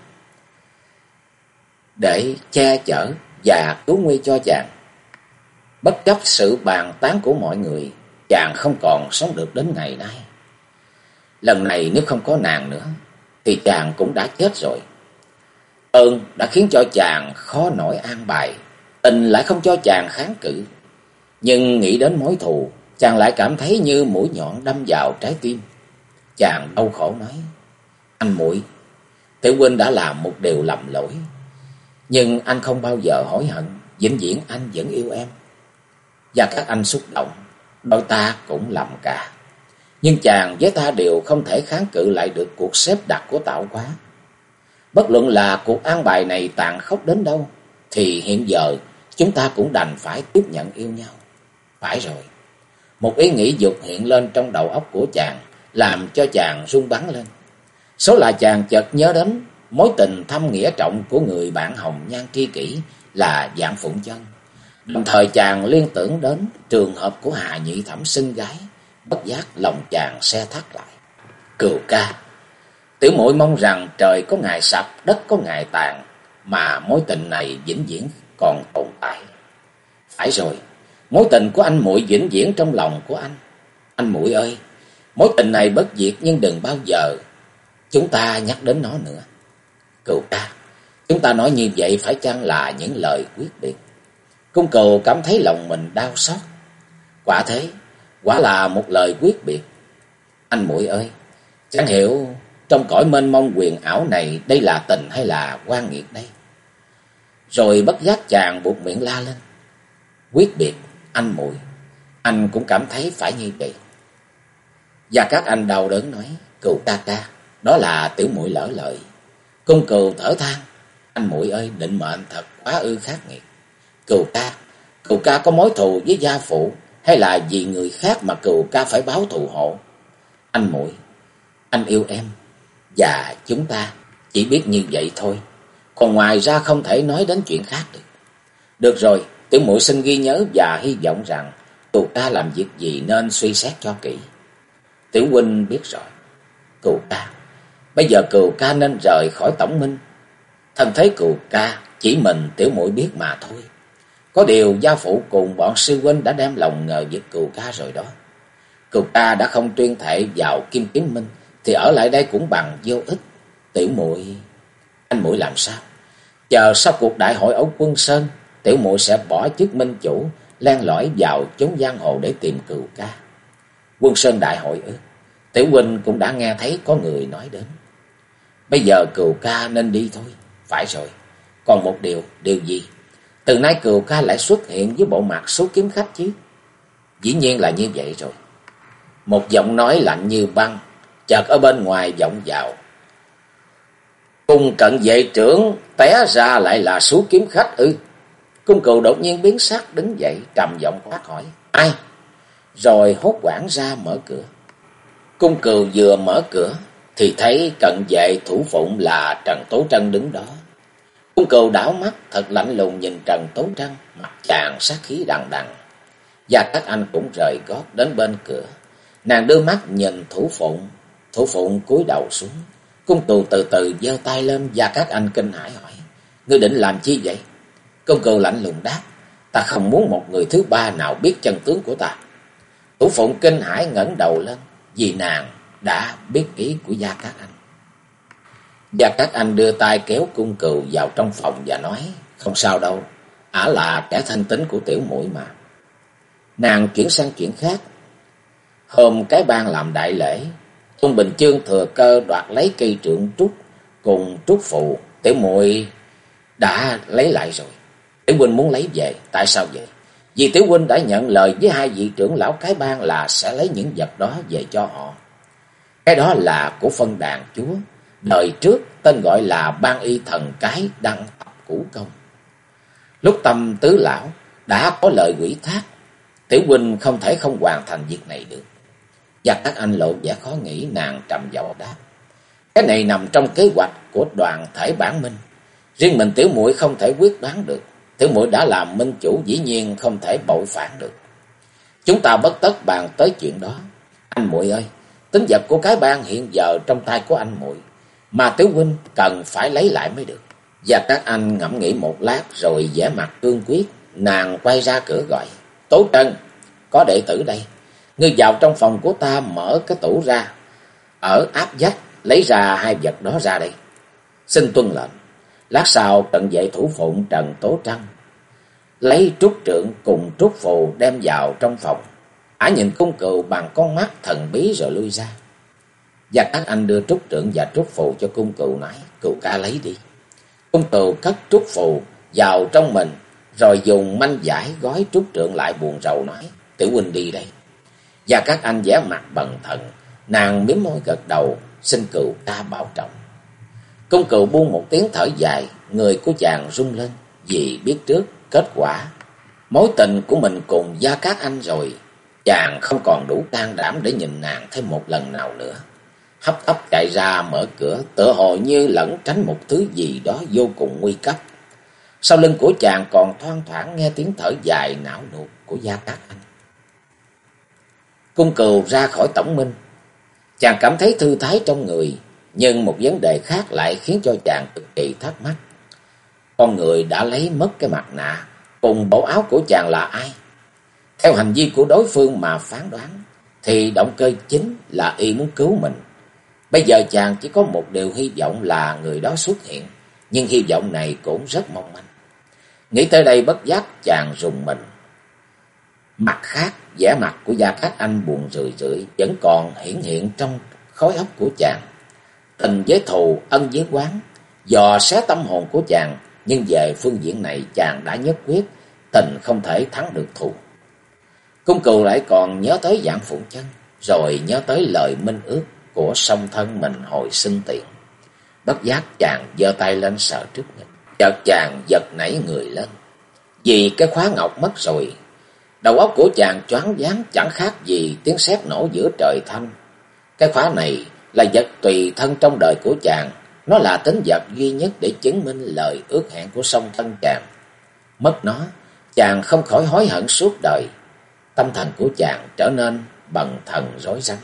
để che chở và cứu nguy cho chàng, bất chấp sự bàn tán của mọi người, chàng không còn sống được đến ngày nay. Lần này nếu không có nàng nữa thì chàng cũng đã chết rồi. Ơn đã khiến cho chàng khó nổi an bài, tình lại không cho chàng kháng cự. Nhưng nghĩ đến mối thù, chàng lại cảm thấy như mũi nhọn đâm vào trái tim. Chàng đau khổ nói: Anh muội, Tiểu huynh đã làm một điều lầm lỗi, nhưng anh không bao giờ hối hận, vĩnh viễn anh vẫn yêu em. Và các anh xúc động, đôi ta cũng lầm cả. Nhưng chàng với ta đều không thể kháng cự lại được cuộc xếp đặt của tạo hóa. Bất luận là cuộc an bài này tàn khốc đến đâu, thì hiện giờ chúng ta cũng đành phải tiếp nhận yêu nhau. Phải rồi. Một ý nghĩ dục hiện lên trong đầu óc của chàng, làm cho chàng run bắn lên. Số là chàng chợt nhớ đến mối tình thâm nghĩa trọng của người bạn hồng nhan tri kỷ là Vạn Phụng Chân. Đồng thời chàng liên tưởng đến trường hợp của Hà Nhị Thẩm xinh gái, bất giác lòng chàng se thắt lại. Cừu ca, tiểu muội mong rằng trời có ngày sập, đất có ngày tàn, mà mối tình này vĩnh viễn còn tồn tại. Phải rồi, mối tình của anh muội vĩnh viễn trong lòng của anh. Anh muội ơi, mối tình này bất diệt, nhưng đừng bao giờ chúng ta nhắc đến nó nữa. Cừu ca, chúng ta nói như vậy phải chăng là những lời quyết biệt? Cung Cừu cảm thấy lòng mình đau xót. Quả thế, quả là một lời quyết biệt. Anh muội ơi, chẳng hiểu trong cõi mênh mông quyền ảo này, đây là tình hay là oan nghiệt đây? Rồi bất giác chàng buột miệng la lên: Quyết biệt, anh muội, anh cũng cảm thấy phải như vậy. Và các anh đau đớn nói: Cừu ca ca, đó là tiểu muội lỡ lời. Cung Cừu thở than: Anh muội ơi, định mệnh thật quá ư khắc nghiệt. Cừu ca có mối thù với gia phụ, hay là vì người khác mà cừu ca phải báo thù hộ? Anh muội, anh yêu em, và chúng ta chỉ biết như vậy thôi. Còn ngoài ra không thể nói đến chuyện khác được. Được rồi, tiểu muội xin ghi nhớ và hy vọng rằng cừu ca làm việc gì nên suy xét cho kỹ. Tiểu huynh biết rồi. Cừu ca, bây giờ cừu ca nên rời khỏi tổng minh. Thân thế cừu ca chỉ mình tiểu muội biết mà thôi. Có điều gia phụ cùng bọn sư huynh đã đem lòng ngờ vực cừu ca rồi đó. Cừu ca đã không tuyên thệ vào Kim Kiếm Minh thì ở lại đây cũng bằng vô ích. Tiểu muội, anh muội làm sao? Chờ sau cuộc đại hội ở Quân Sơn, tiểu muội sẽ bỏ chức minh chủ, len lỏi vào chốn giang hồ để tìm cừu ca. Quân Sơn đại hội ư? Tiểu huynh cũng đã nghe thấy có người nói đến. Bây giờ cừu ca nên đi thôi. Phải rồi. Còn một điều gì? Từ nay cừu ca lại xuất hiện với bộ mặt số kiếm khách chứ? Dĩ nhiên là như vậy rồi. Một giọng nói lạnh như băng chợt ở bên ngoài vọng vào. Cung cận vệ trưởng té ra lại là số kiếm khách ư? Cung cừu đột nhiên biến sắc đứng dậy, trầm giọng quát hỏi: Ai? Rồi hốt hoảng ra mở cửa. Cung cừu vừa mở cửa thì thấy cận vệ thủ phụng là Trần Tố Trân đứng đó. Cung cừu đảo mắt thật lạnh lùng nhìn Trần Tố Trân, mặt chàng sát khí đằng đằng. Và các anh cũng rời gót đến bên cửa. Nàng đưa mắt nhìn thủ phụng cúi đầu xuống. Cung cừu từ từ giơ tay lên và các anh kinh hãi hỏi: Ngươi định làm chi vậy? Cung cừu lạnh lùng đáp: Ta không muốn một người thứ ba nào biết chân tướng của ta. Thủ phụng kinh hãi ngẩng đầu lên, vì nàng đã biết ý của Gia Cát Anh. Gia Cát Anh đưa tay kéo cung cừu vào trong phòng và nói: Không sao đâu, ả là kẻ thân tín của tiểu muội mà. Nàng chuyển sang chuyện khác. Hôm cái bang làm đại lễ, Tôn Bình Chương thừa cơ đoạt lấy cây trượng trúc cùng trúc phù, tiểu muội đã lấy lại rồi. Tiểu huynh muốn lấy về, tại sao vậy? Vì tiểu huynh đã nhận lời với hai vị trưởng lão cái bang là sẽ lấy những vật đó về cho họ. Cái đó là của phân đàn chúa, đời trước tên gọi là Ban Y Thần Cái Đăng Thập Cũ Công. Lúc Tâm tứ lão đã có lời ủy thác, tiểu huynh không thể không hoàn thành việc này được. Và các anh lộ vẻ khó nghĩ, nàng trầm giọng đáp: Cái này nằm trong kế hoạch của đoàn thể bản minh, riêng mình tiểu muội không thể quyết đoán được. Tiểu muội đã làm minh chủ, dĩ nhiên không thể bội phản được. Chúng ta bất tất bàn tới chuyện đó. Anh muội ơi, tín vật của cái bang hiện giờ trong tay của anh muội, mà tiểu huynh cần phải lấy lại mới được. Và các anh ngẫm nghĩ một lát rồi vẻ mặt cương quyết, nàng quay ra cửa gọi: Tố Trân, có đệ tử đây. Ngươi vào trong phòng của ta, mở cái tủ ra, ở áp vách lấy ra hai vật đó ra đây. Xin tuân lệnh. Lát sau cận vệ thủ phụng Trần Tố Trân lấy trúc trượng cùng trúc phù đem vào trong phòng. Ả nhìn cung cừu bằng con mắt thần bí rồi lui ra. Và các anh đưa trúc trượng và trúc phù cho cung cừu, nói: Cừu ca lấy đi. Cung cừu cất trúc phù vào trong mình, rồi dùng manh vải gói trúc trượng lại, buồn rầu nói: Tiểu huynh đi đây. Và các anh vẻ mặt bần thần, nàng mím môi gật đầu, xin cừu ca bảo trọng. Cung cừu buông một tiếng thở dài, người của chàng rung lên, vì biết trước kết quả mối tình của mình cùng Gia Cát Anh rồi. Chàng không còn đủ can đảm để nhìn nàng thêm một lần nào nữa. Hấp tấp chạy ra mở cửa, tựa hồ như lẩn tránh một thứ gì đó vô cùng nguy cấp. Sau lưng của chàng còn thoang thoảng nghe tiếng thở dài não nuột của Gia Cát Anh. Cung cừu ra khỏi tổng minh, chàng cảm thấy thư thái trong người, nhưng một vấn đề khác lại khiến cho chàng cực kỳ thắc mắc. Con người đã lấy mất cái mặt nạ cùng bộ áo của chàng là ai? Theo hành vi của đối phương mà phán đoán, thì động cơ chính là y muốn cứu mình. Bây giờ chàng chỉ có một điều hy vọng là người đó xuất hiện, nhưng hy vọng này cũng rất mong manh. Nghĩ tới đây bất giác chàng rùng mình. Mặt khác, vẻ mặt của Gia Cát Anh buồn rười rượi vẫn còn hiển hiện trong khối óc của chàng. Tình với thù, ân với oán dò xé tâm hồn của chàng, nhưng về phương diện này chàng đã nhất quyết tình không thể thắng được thù. Cung cừu lại còn nhớ tới Vạn Phụng Chân, rồi nhớ tới lời minh ước của song thân mình hồi sinh tiền. Bất giác chàng giơ tay lên sờ trước ngực, chợt chàng giật nảy người lên, vì cái khóa ngọc mất rồi. Đầu óc của chàng choáng váng chẳng khác gì tiếng sét nổ giữa trời thanh. Cái khóa này là vật tùy thân trong đời của chàng, Nó là tín vật duy nhất để chứng minh lời ước hẹn của song thân chàng. Mất nó, chàng không khỏi hối hận suốt đời. Tâm thần của chàng trở nên bần thần rối rắm.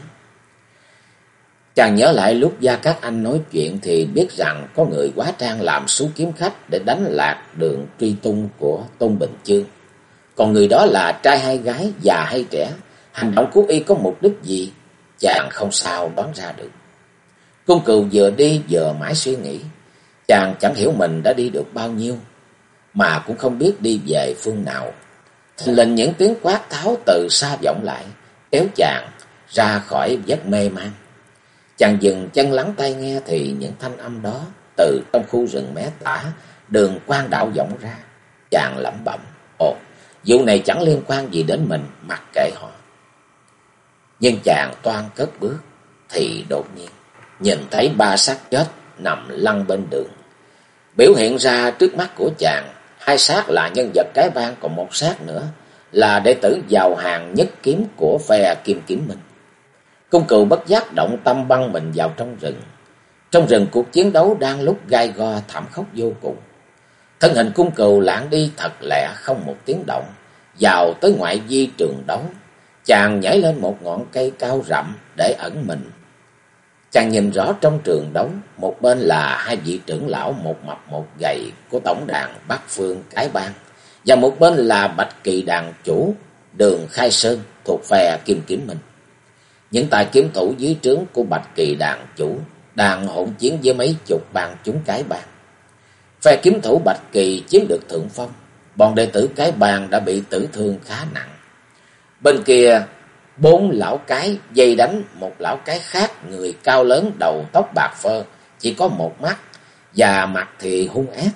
Chàng nhớ lại lúc Gia Cát Anh nói chuyện thì biết rằng có người hóa trang làm sú kiếm khách để đánh lạc đường truy tung của Tôn Bình Chương. Còn người đó là trai hay gái, già hay trẻ, hành động của y có mục đích gì, chàng không sao đoán ra được. Cung Cừu vừa đi vừa mãi suy nghĩ, chàng chẳng hiểu mình đã đi được bao nhiêu, mà cũng không biết đi về phương nào. Thình lình những tiếng quát tháo từ xa vọng lại, kéo chàng ra khỏi giấc mê man. Chàng dừng chân lắng tai nghe thì những thanh âm đó từ trong khu rừng mé tả đường Quan Đạo vọng ra. Chàng lẩm bẩm, ồ, vụ này chẳng liên quan gì đến mình, mặc kệ họ. Nhưng chàng toan cất bước thì đột nhiên nhìn thấy ba xác chết nằm lăn bên đường. Biểu hiện ra trước mắt của chàng, hai xác là nhân vật cái bang, còn một xác nữa là đệ tử giàu hàng nhất kiếm của phe Kim Kiếm Minh. Cung Cừu bất giác động tâm băng mình vào trong rừng. Trong rừng cuộc chiến đấu đang lúc gai go thảm khốc vô cùng. Thân hình Cung Cừu lạng đi thật lẹ, không một tiếng động, vào tới ngoại vi trường đấu. Chàng nhảy lên một ngọn cây cao rậm để ẩn mình. Chàng nhìn rõ trong trường đấu, một bên là hai vị trưởng lão một mập một gầy của tổng đàn Bắc Phương cái bang, và một bên là Bạch Kỳ đàn chủ Đường Khai Sơn thuộc phe Kim Kiếm Minh. Những tài kiếm thủ dưới trướng của Bạch Kỳ đàn chủ đang hỗn chiến với mấy chục bang chúng cái bang. Phe kiếm thủ Bạch Kỳ chiếm được thượng phong, bọn đệ tử cái bang đã bị tử thương khá nặng. Bên kia, 4 lão cái dây đánh một lão cái khác, người cao lớn, đầu tóc bạc phơ, chỉ có một mắt, và mặt thì hung ác.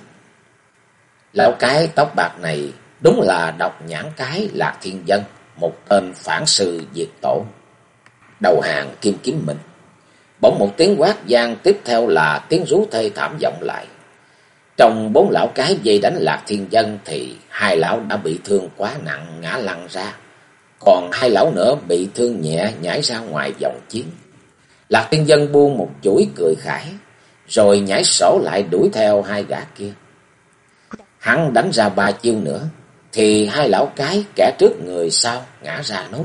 Lão cái tóc bạc này đúng là Độc Nhãn Cái Lạc Thiên Dân, một tên phản sư diệt tổ, đầu hàng Kim Kiếm Minh. Bỗng một tiếng quát vang, tiếp theo là tiếng rú thê thảm vọng lại. Trong 4 lão cái dây đánh Lạc Thiên Dân thì 2 lão đã bị thương quá nặng ngã lăn ra, còn 2 lão nữa bị thương nhẹ nhảy ra ngoài vòng chiến. Lạc Thiên Dân buông một chuỗi cười khải, rồi nhảy sổ lại đuổi theo 2 gã kia. Hắn đánh ra 3 chiêu nữa thì 2 lão cái kẻ trước người sau ngã ra nốt.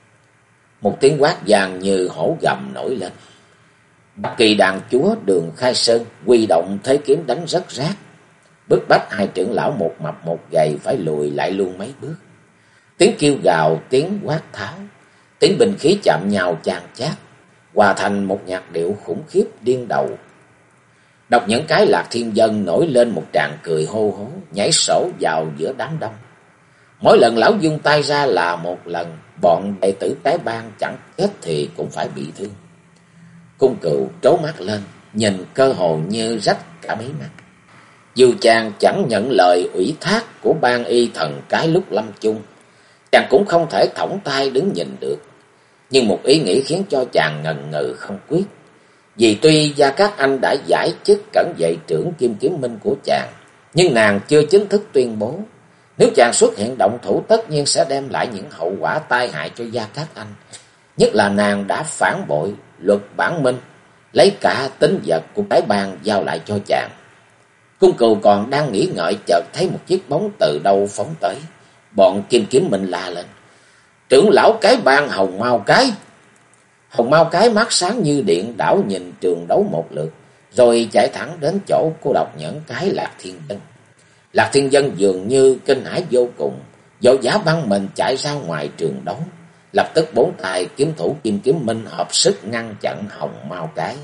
Một tiếng quát vang như hổ gầm nổi lên. Bạch Kỳ đàn chúa Đường Khai Sơn huy động thế kiếm đánh rất rát, bức bách 2 trưởng lão một mập một gầy phải lùi lại luôn mấy bước. Tiếng kêu gào, tiếng quát tháo, tiếng binh khí chạm nhau chan chát, hòa thành một nhạc điệu khủng khiếp điên đầu. Độc Nhãn Cái Lạc Thiên Dân nổi lên một tràng cười hô hố, nhảy sổ vào giữa đám đông. Mỗi lần lão dung tay ra là một lần, bọn đệ tử cái bang chẳng chết thì cũng phải bị thương. Cung Cừu trố mắt lên, nhìn cơ hồ như rách cả mấy mắt. Dù chàng chẳng nhận lời ủy thác của ban y thần cái lúc lâm chung, chàng cũng không thể thõng tay đứng nhìn được. Nhưng một ý nghĩ khiến cho chàng ngần ngừ không quyết. Vì tuy Gia Cát Anh đã giải chức cẩn vệ trưởng Kim Kiếm Minh của chàng, nhưng nàng chưa chính thức tuyên bố. Nếu chàng xuất hiện động thủ tất nhiên sẽ đem lại những hậu quả tai hại cho Gia Cát Anh. Nhất là nàng đã phản bội luật bản minh, lấy cả tính vật của cái bang giao lại cho chàng. Cung Cừu còn đang nghĩ ngợi, chợt thấy một chiếc bóng từ đâu phóng tới. Bọn Kim Kiếm Minh la lên: "Trưởng lão cái bang Hồng Mao Cái!" Hồng Mao Cái mắt sáng như điện, đảo nhìn trường đấu một lượt, rồi chạy thẳng đến chỗ của Độc Nhãn Cái Lạc Thiên Dân. Lạc Thiên Dân dường như kinh hãi vô cùng, vội vã băng mình chạy ra ngoài trường đấu. Lập tức 4 tài kiếm thủ Kim Kiếm Minh hợp sức ngăn chặn Hồng Mao Cái.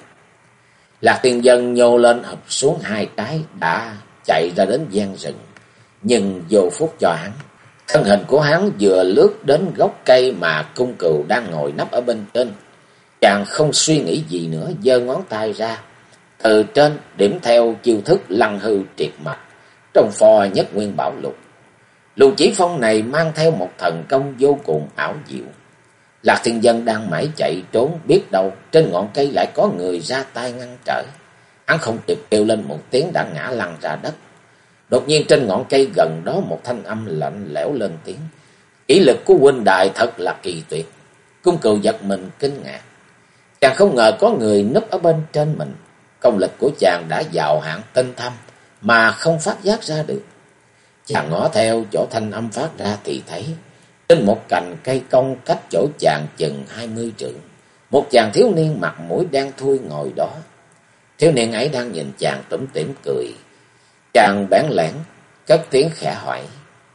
Lạc Thiên Dân nhô lên hợp xuống 2 cái, đã chạy ra đến gian rừng. Nhưng vô phút cho hắn, thân hình của hắn vừa lướt đến gốc cây mà Cung Cừu đang ngồi nấp ở bên trên. Chàng không suy nghĩ gì nữa, giơ ngón tay ra, từ trên điểm theo chiêu thức lăng hư triệt mạch trong pho Nhất Nguyên Bảo Lục. Luồng chỉ phong này mang theo một thần công vô cùng ảo diệu. Lạc Thiên Dân đang mãi chạy trốn, biết đâu trên ngọn cây lại có người ra tay ngăn trở. Hắn không kịp kêu lên một tiếng đã ngã lăn ra đất. Đột nhiên trên ngọn cây gần đó một thanh âm lạnh lẽo lên tiếng: "Kỹ lực của huynh đài thật là kỳ tuyệt." Cung Cừu giật mình kinh ngạc. Chàng không ngờ có người núp ở bên trên mình. công lực của chàng đã vào hạng tinh thâm mà không phát giác ra được. Chàng ngó theo chỗ thanh âm phát ra thì thấy trên một cành cây cong cách chỗ chàng chừng 20 trượng, một chàng thiếu niên mặt mũi đen thui ngồi đó. Thiếu niên ấy đang nhìn chàng tủm tỉm cười. Chàng bẽn lẽn cất tiếng khẽ hỏi: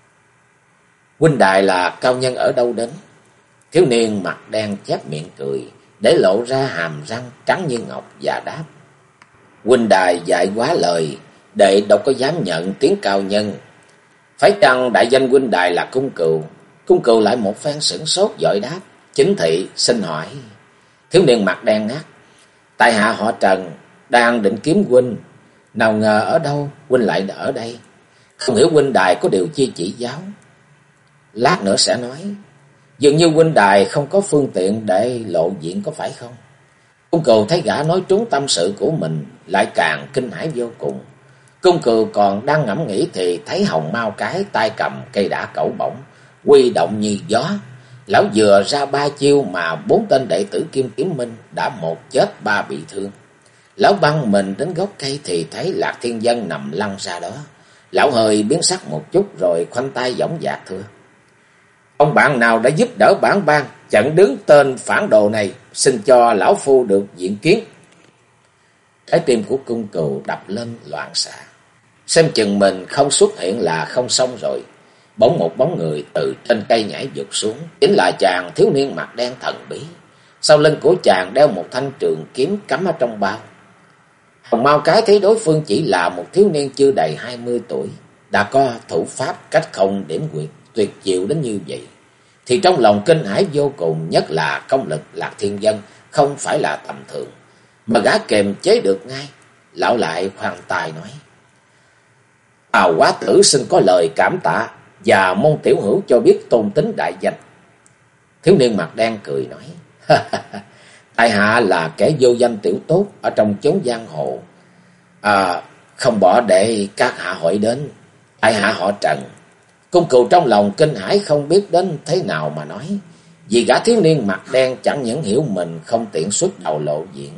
huynh đài là cao nhân ở đâu đến? Thiếu niên mặt đen chép miệng cười, để lộ ra hàm răng trắng như ngọc và đáp: huynh đài dạy quá lời, đệ đâu có dám nhận tiếng cao nhân. Phải chăng đại danh huynh đài là Cung Cừu? Cung Cừu lại một phen sửng sốt vội đáp: chính thị, xin hỏi. Thiếu niên mặt đen ngắt: tại hạ họ Trần, đang định kiếm huynh, nào ngờ ở đâu huynh lại ở đây, không hiểu huynh đài có điều chi chỉ giáo. Lát nữa sẽ nói. Dường như huynh đài không có phương tiện để lộ diện có phải không? Cung Cừu thấy gã nói trúng tâm sự của mình, lại càng kinh hãi vô cùng. Cung Cừu còn đang ngẫm nghĩ thì thấy Hồng Mao Cái tay cầm cây đả cẩu bổng, huy động như gió. Lão vừa ra 3 chiêu mà 4 tên đệ tử Kim Kiếm Minh đã một chết 3 bị thương. Lão băng mình đến gốc cây thì thấy Lạc Thiên Vân nằm lăn ra đó. Lão hơi biến sắc một chút rồi khoanh tay dõng dạc thưa: ông bạn nào đã giúp đỡ bản bang chặn đứng tên phản đồ này, xin cho lão phu được diện kiến. Trái tim của Cung Cừu đập lên loạn xạ, xem chừng mình không xuất hiện là không xong rồi. Bỗng một bóng người từ trên cây nhảy vụt xuống, chính là chàng thiếu niên mặt đen thần bí. Sau lưng của chàng đeo một thanh trường kiếm cắm ở trong bao. Hồng Mao Cái thấy đối phương chỉ là một thiếu niên chưa đầy 20 tuổi, đã có thủ pháp cách không điểm quyệt tuyệt diệu đến như vậy, thì trong lòng kinh hãi vô cùng, nhất là công lực Lạc Thiên Vân không phải là tầm thường, mà gã kềm chế được ngay. Lão lại khoan tài nói: Tào quá tử xin có lời cảm tạ, và mong tiểu hữu cho biết tôn tính đại danh. Thiếu niên mặt đen cười nói: tại hạ là kẻ vô danh tiểu tốt ở trong chốn giang hồ, không bỏ để các hạ hỏi đến. Tại hạ họ Trần. Cung Cừu trong lòng kinh hãi không biết đến thế nào mà nói, vì gã thiếu niên mặt đen chẳng những hiểu mình không tiện xuất đầu lộ diện,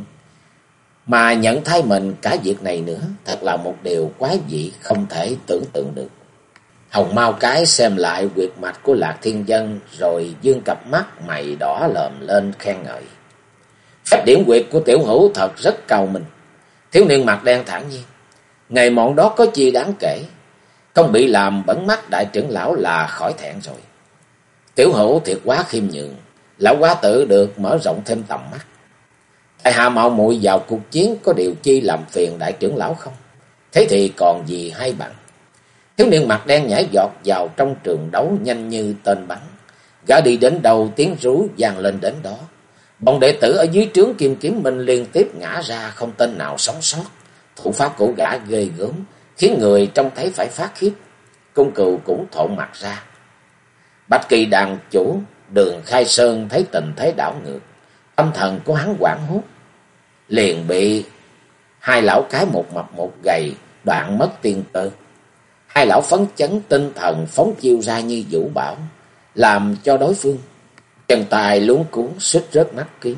mà nhận thay mình cả việc này nữa, thật là một điều quái dị không thể tưởng tượng được. Hồng Mao Cái xem lại huyệt mạch của Lạc Thiên Vân, rồi dương cặp mắt mày đỏ lòm lên khen ngợi: phép điểm huyệt của tiểu hữu thật rất cao minh. Thiếu niên mặt đen thản nhiên: nghề mọn đó có chi đáng kể, không bị làm bẩn mắt đại trưởng lão là khỏi thẹn rồi. Tiểu hữu thiệt quá khiêm nhường, lão quá tử được mở rộng thêm tầm mắt. Tại hạ mạo muội vào cuộc chiến, có điều chi làm phiền đại trưởng lão không? Thế thì còn gì hay bằng. Thiếu niên mặt đen nhảy giọt vào trong trường đấu nhanh như tên bắn. Gã đi đến đâu tiếng rú vang lên đến đó. Bọn đệ tử ở dưới trướng Kim Kiếm Minh liên tiếp ngã ra, không tên nào sống sót. Thủ pháp của gã ghê gớm, khiến người trông thấy phải phát khiếp. Cung Cừu cũng thộn mặt ra. Bạch Kỳ đàn chủ Đường Khai Sơn thấy tình thế đảo ngược, tâm thần của hắn hoảng hốt, liền bị hai lão cái một mập một gầy đoạn mất tiên cơ. Hai lão phấn chấn tinh thần phóng chiêu ra như vũ bão, làm cho đối phương chân tay luống cuốn suýt rớt nắp kiếm.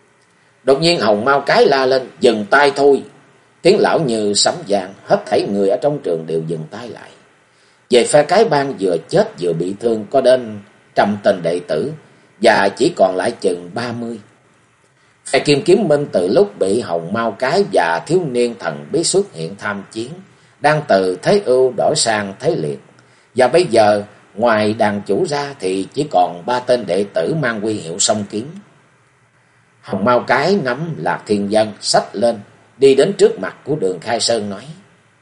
Đột nhiên Hồng Mao Cái la lên: dừng tay thôi! Tiếng lão như sấm vang, hết thảy người ở trong trường đều dừng tay lại. Về phe cái bang vừa chết vừa bị thương có đến 100 tên đệ tử, và chỉ còn lại chừng 30. Phe Kim Kiếm Minh từ lúc bị Hồng Mao Cái và thiếu niên thần bí xuất hiện tham chiến, đang từ thế ưu đổi sang thế liệt, và bây giờ ngoài đàn chủ ra thì chỉ còn 3 tên đệ tử mang huy hiệu song kiếm. Hồng Mao Cái nắm Lạc Thiên Vân xách lên, đi đến trước mặt của Đường Khai Sơn nói: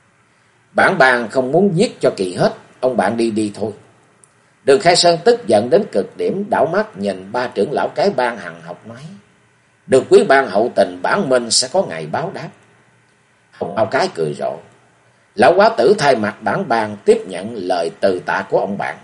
bản bang không muốn giết cho kỳ hết, ông bạn đi đi thôi. Đường Khai Sơn tức giận đến cực điểm, đảo mắt nhìn 3 trưởng lão cái bang hằng học nói: được quý bang hậu tình, bản minh sẽ có ngày báo đáp. Hồng Mao Cái cười rộ: lão quá tử thay mặt bản bang tiếp nhận lời từ tạ của ông bạn.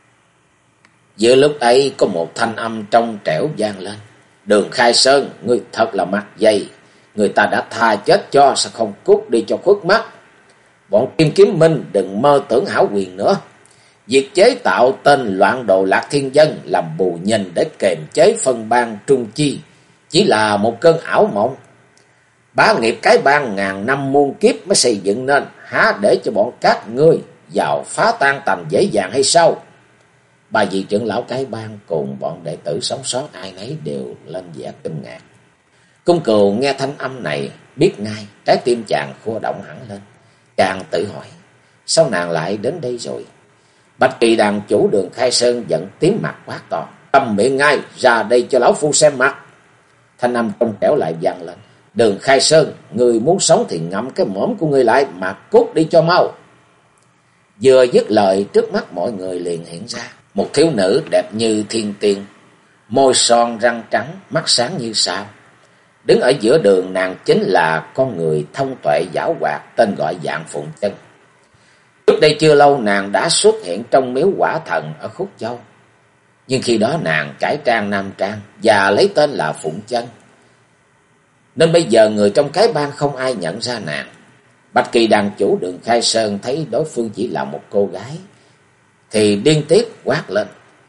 Giữa lúc ấy có một thanh âm trong trẻo vang lên: Đường Khai Sơn, ngươi thật là mặt dày, người ta đã tha chết cho, sao không cút đi cho khuất mắt. Bọn Kim Kiếm Minh đừng mơ tưởng hảo quyền nữa. Việc chế tạo tên loạn đồ Lạc Thiên Vân làm bù nhìn để kềm chế phân bang Trung Chi chỉ là một cơn ảo mộng. Bá nghiệp cái bang ngàn năm muôn kiếp mới xây dựng nên, há để cho bọn các ngươi vào phá tan tành dễ dàng hay sao? Ba vị trưởng lão cái bang cùng bọn đệ tử sống sót ai nấy đều lên vẻ kinh ngạc. Cung Cừu nghe thanh âm này biết ngay, trái tim chàng khua động hẳn lên. Chàng tự hỏi, sao nàng lại đến đây rồi? Bạch Kỳ Đàn chủ Đường Khai Sơn giận tím mặt quát to, câm miệng ngay, ra đây cho lão phu xem mặt. Thanh âm trong trẻo lại vang lên, Đường Khai Sơn, người muốn sống thì ngậm cái mõm của người lại mà cút đi cho mau. Vừa dứt lời, trước mắt mọi người liền hiện ra một thiếu nữ đẹp như thiên tiên, môi son răng trắng, mắt sáng như sao. Đứng ở giữa đường, nàng chính là con người thông tuệ giảo hoạt tên gọi Vạn Phụng Chân. Trước đây chưa lâu nàng đã xuất hiện trong miếu Quả Thần ở Khúc Châu, nhưng khi đó nàng cải trang nam trang và lấy tên là Phụng Chân, nên bây giờ người trong cái bang không ai nhận ra nàng. Bạch Kỳ Đàn chủ Đường Khai Sơn thấy đối phương chỉ là một cô gái thì điên tiết quát lên,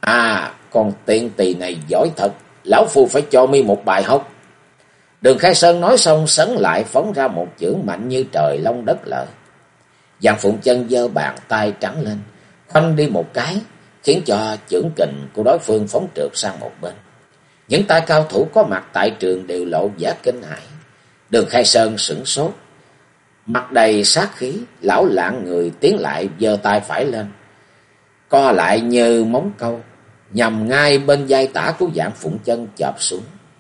con tiện tỳ này giỏi thật, lão phu phải cho mi một bài học. Đường Khai Sơn nói xong sấn lại phóng ra một chưởng mạnh như trời long đất lở. Vạn Phụng Chân giơ bàn tay trắng lên, khoanh đi một cái, khiến cho chưởng kình của đối phương phóng trượt sang một bên. Những tay cao thủ có mặt tại trường đều lộ vẻ kinh hãi. Đường Khai Sơn sửng sốt, mặt đầy sát khí, lão lạng người tiến lại giơ tay phải lên, co lại như móng câu, nhằm ngay bên vai tả của Vạn Phụng Chân chộp xuống.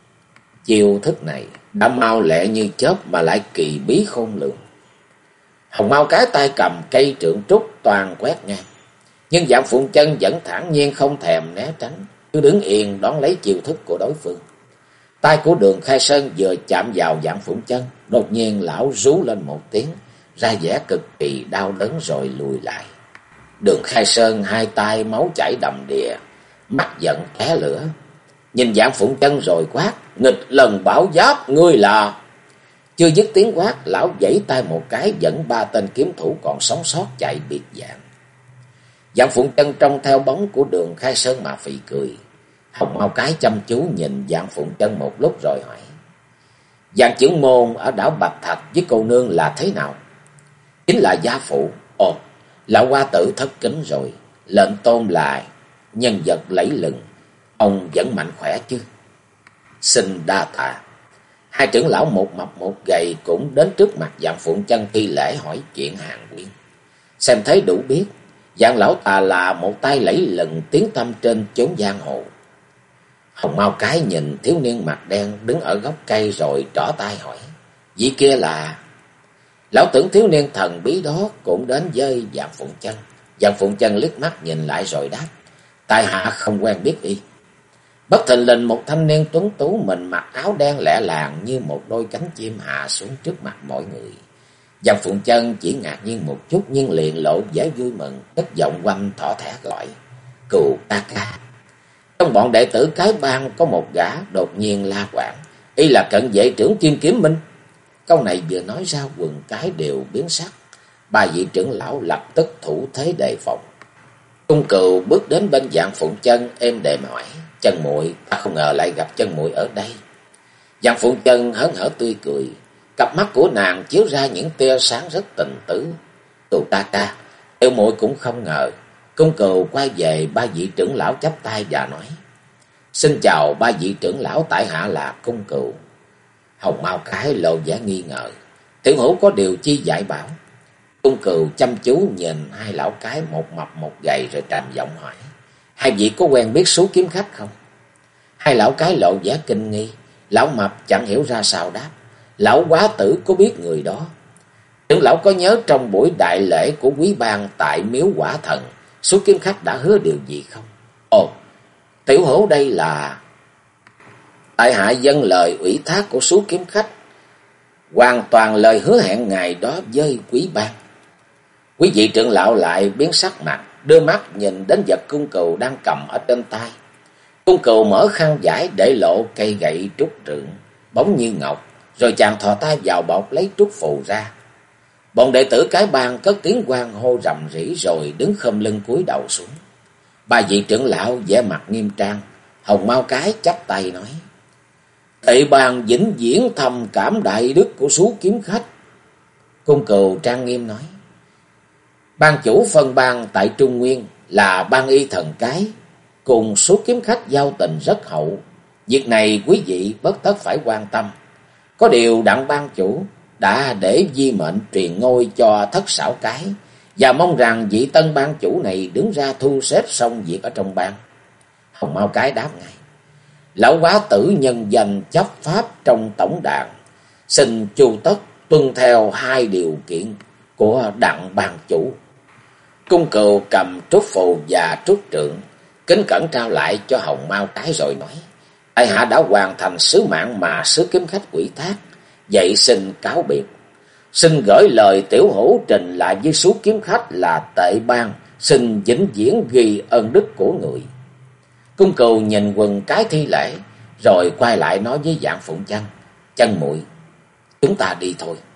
Chiêu thức này đã mau lẹ như chớp mà lại kỳ bí khôn lường. Hồng Mao cái tay cầm cây trượng trúc toàn quét ngang, nhưng Vạn Phụng Chân vẫn thản nhiên không thèm né tránh, cứ đứng yên đón lấy chiêu thức của đối phương. Tay của Đường Khai Sơn vừa chạm vào Vạn Phụng Chân, đột nhiên lão rú lên một tiếng, ra vẻ cực kỳ đau đớn rồi lùi lại. Đường Khai Sơn hai tay máu chảy đầm đìa, mắt giận tóe lửa, nhìn Vạn Phụng Chân rồi quát, nghịch lần bảo giáp, ngươi là... Chưa dứt tiếng quát, lão vẫy tay một cái dẫn ba tên kiếm thủ còn sống sót chạy biệt dạng. Vạn Phụng Chân trông theo bóng của Đường Khai Sơn mà phì cười. Hồng Mao cái chăm chú nhìn Vạn Phụng Chân một lúc rồi hỏi, Vạn trưởng môn ở đảo Bạch Thạch với cô nương là thế nào? Chính là gia phụ. Ồ, lão hoa tử thất kính rồi, lệnh tôn là nhân vật lẫy lừng, ông vẫn mạnh khỏe chứ? Xin đa tạ. Hai trưởng lão một mập một gầy cũng đến trước mặt Vạn Phụng Chân thi lễ hỏi chuyện hàng quyên. Xem thấy đủ biết, Vạn lão ta là một tay lẫy lừng tiếng tăm trên chốn giang hồ. Hồng Mao cái nhìn thiếu niên mặt đen đứng ở gốc cây rồi trỏ tay hỏi, vị kia là... Lão tưởng thiếu niên thần bí đó cũng đến với Vạn Phụng Chân. Vạn Phụng Chân liếc mắt nhìn lại rồi đáp, tại hạ không quen biết y. Bất thình lình một thanh niên tuấn tú mình mặc áo đen lẹ làng như một đôi cánh chim hạ xuống trước mặt mọi người. Vạn Phụng Chân chỉ ngạc nhiên một chút nhưng liền lộ vẻ vui mừng, cất giọng quanh thỏ thẻ gọi, Cừu ca ca. Trong bọn đệ tử cái bang có một gã đột nhiên la quảng, y là cận vệ trưởng Kim Kiếm Minh. Câu này vừa nói ra quần cái đều biến sắc. Ba vị trưởng lão lập tức thủ thế đề phòng. Cung Cừu bước đến bên Vạn Phụng Chân êm đềm hỏi, Chân muội, ta không ngờ lại gặp Chân muội ở đây. Vạn Phụng Chân hớn hở tươi cười, cặp mắt của nàng chiếu ra những tia sáng rất tình tứ. Cừu ta ca, tiểu muội cũng không ngờ. Cung Cừu quay về ba vị trưởng lão chắp tay và nói, xin chào ba vị trưởng lão, tại hạ là Cung Cừu. Hồng Mao cái lộ vẻ nghi ngờ, tiểu hữu có điều chi dạy bảo? Cung Cừu chăm chú nhìn hai lão cái một mập một gầy rồi trầm giọng hỏi, hai vị có quen biết số kiếm khách không? Hai lão cái lộ vẻ kinh nghi. Lão mập chẳng hiểu ra sao đáp, lão quá tử có biết người đó. Trưởng lão có nhớ trong buổi đại lễ của quý bang tại miếu Quả Thần, số kiếm khách đã hứa điều gì không? Ồ, tiểu hữu đây là... Tại hạ dâng lời ủy thác của số kiếm khách, hoàn toàn lời hứa hẹn ngày đó với quý bang. Quý vị trưởng lão lại biến sắc mặt, đưa mắt nhìn đến vật Cung Cừu đang cầm ở trên tay. Cung Cừu mở khăn vải để lộ cây gậy trúc trượng, bóng như ngọc, rồi chàng thò tay vào bọc lấy trúc phù ra. Bọn đệ tử cái bang cất tiếng hoan hô rầm rĩ rồi đứng khom lưng cúi đầu xuống. Ba vị trưởng lão vẻ mặt nghiêm trang. Hồng Mao cái chắp tay nói, Tệ bang vĩnh viễn thầm cảm đại đức của số kiếm khách. Cung Cừu trang nghiêm nói. Ban chủ phân bang tại Trung Nguyên là ban y thần cái, cùng số kiếm khách giao tình rất hậu. Việc này quý vị bất tất phải quan tâm. Có điều đặng ban chủ đã để di mệnh truyền ngôi cho Thất Xảo Cái, và mong rằng vị tân ban chủ này đứng ra thu xếp xong việc ở trong bang. Hồng Mao Cái đáp ngay. Lão quá tử nhân danh chấp pháp trong tổng đàn, xin chu tất tuân theo hai điều kiện của đặng ban chủ. Cung Cừu cầm trúc phù và trúc trượng, kính cẩn trao lại cho Hồng Mao Cái rồi nói. Tại hạ đã hoàn thành sứ mạng mà sứ kiếm khách ủy thác, vậy xin cáo biệt. Xin gửi lời tiểu hữu trình lại với số kiếm khách là Tệ bang, xin vĩnh viễn ghi ơn đức của người. Cung Cừu nhìn quần cái thi lễ, rồi quay lại nói với Vạn Phụng Chân. Chân muội, chúng ta đi thôi.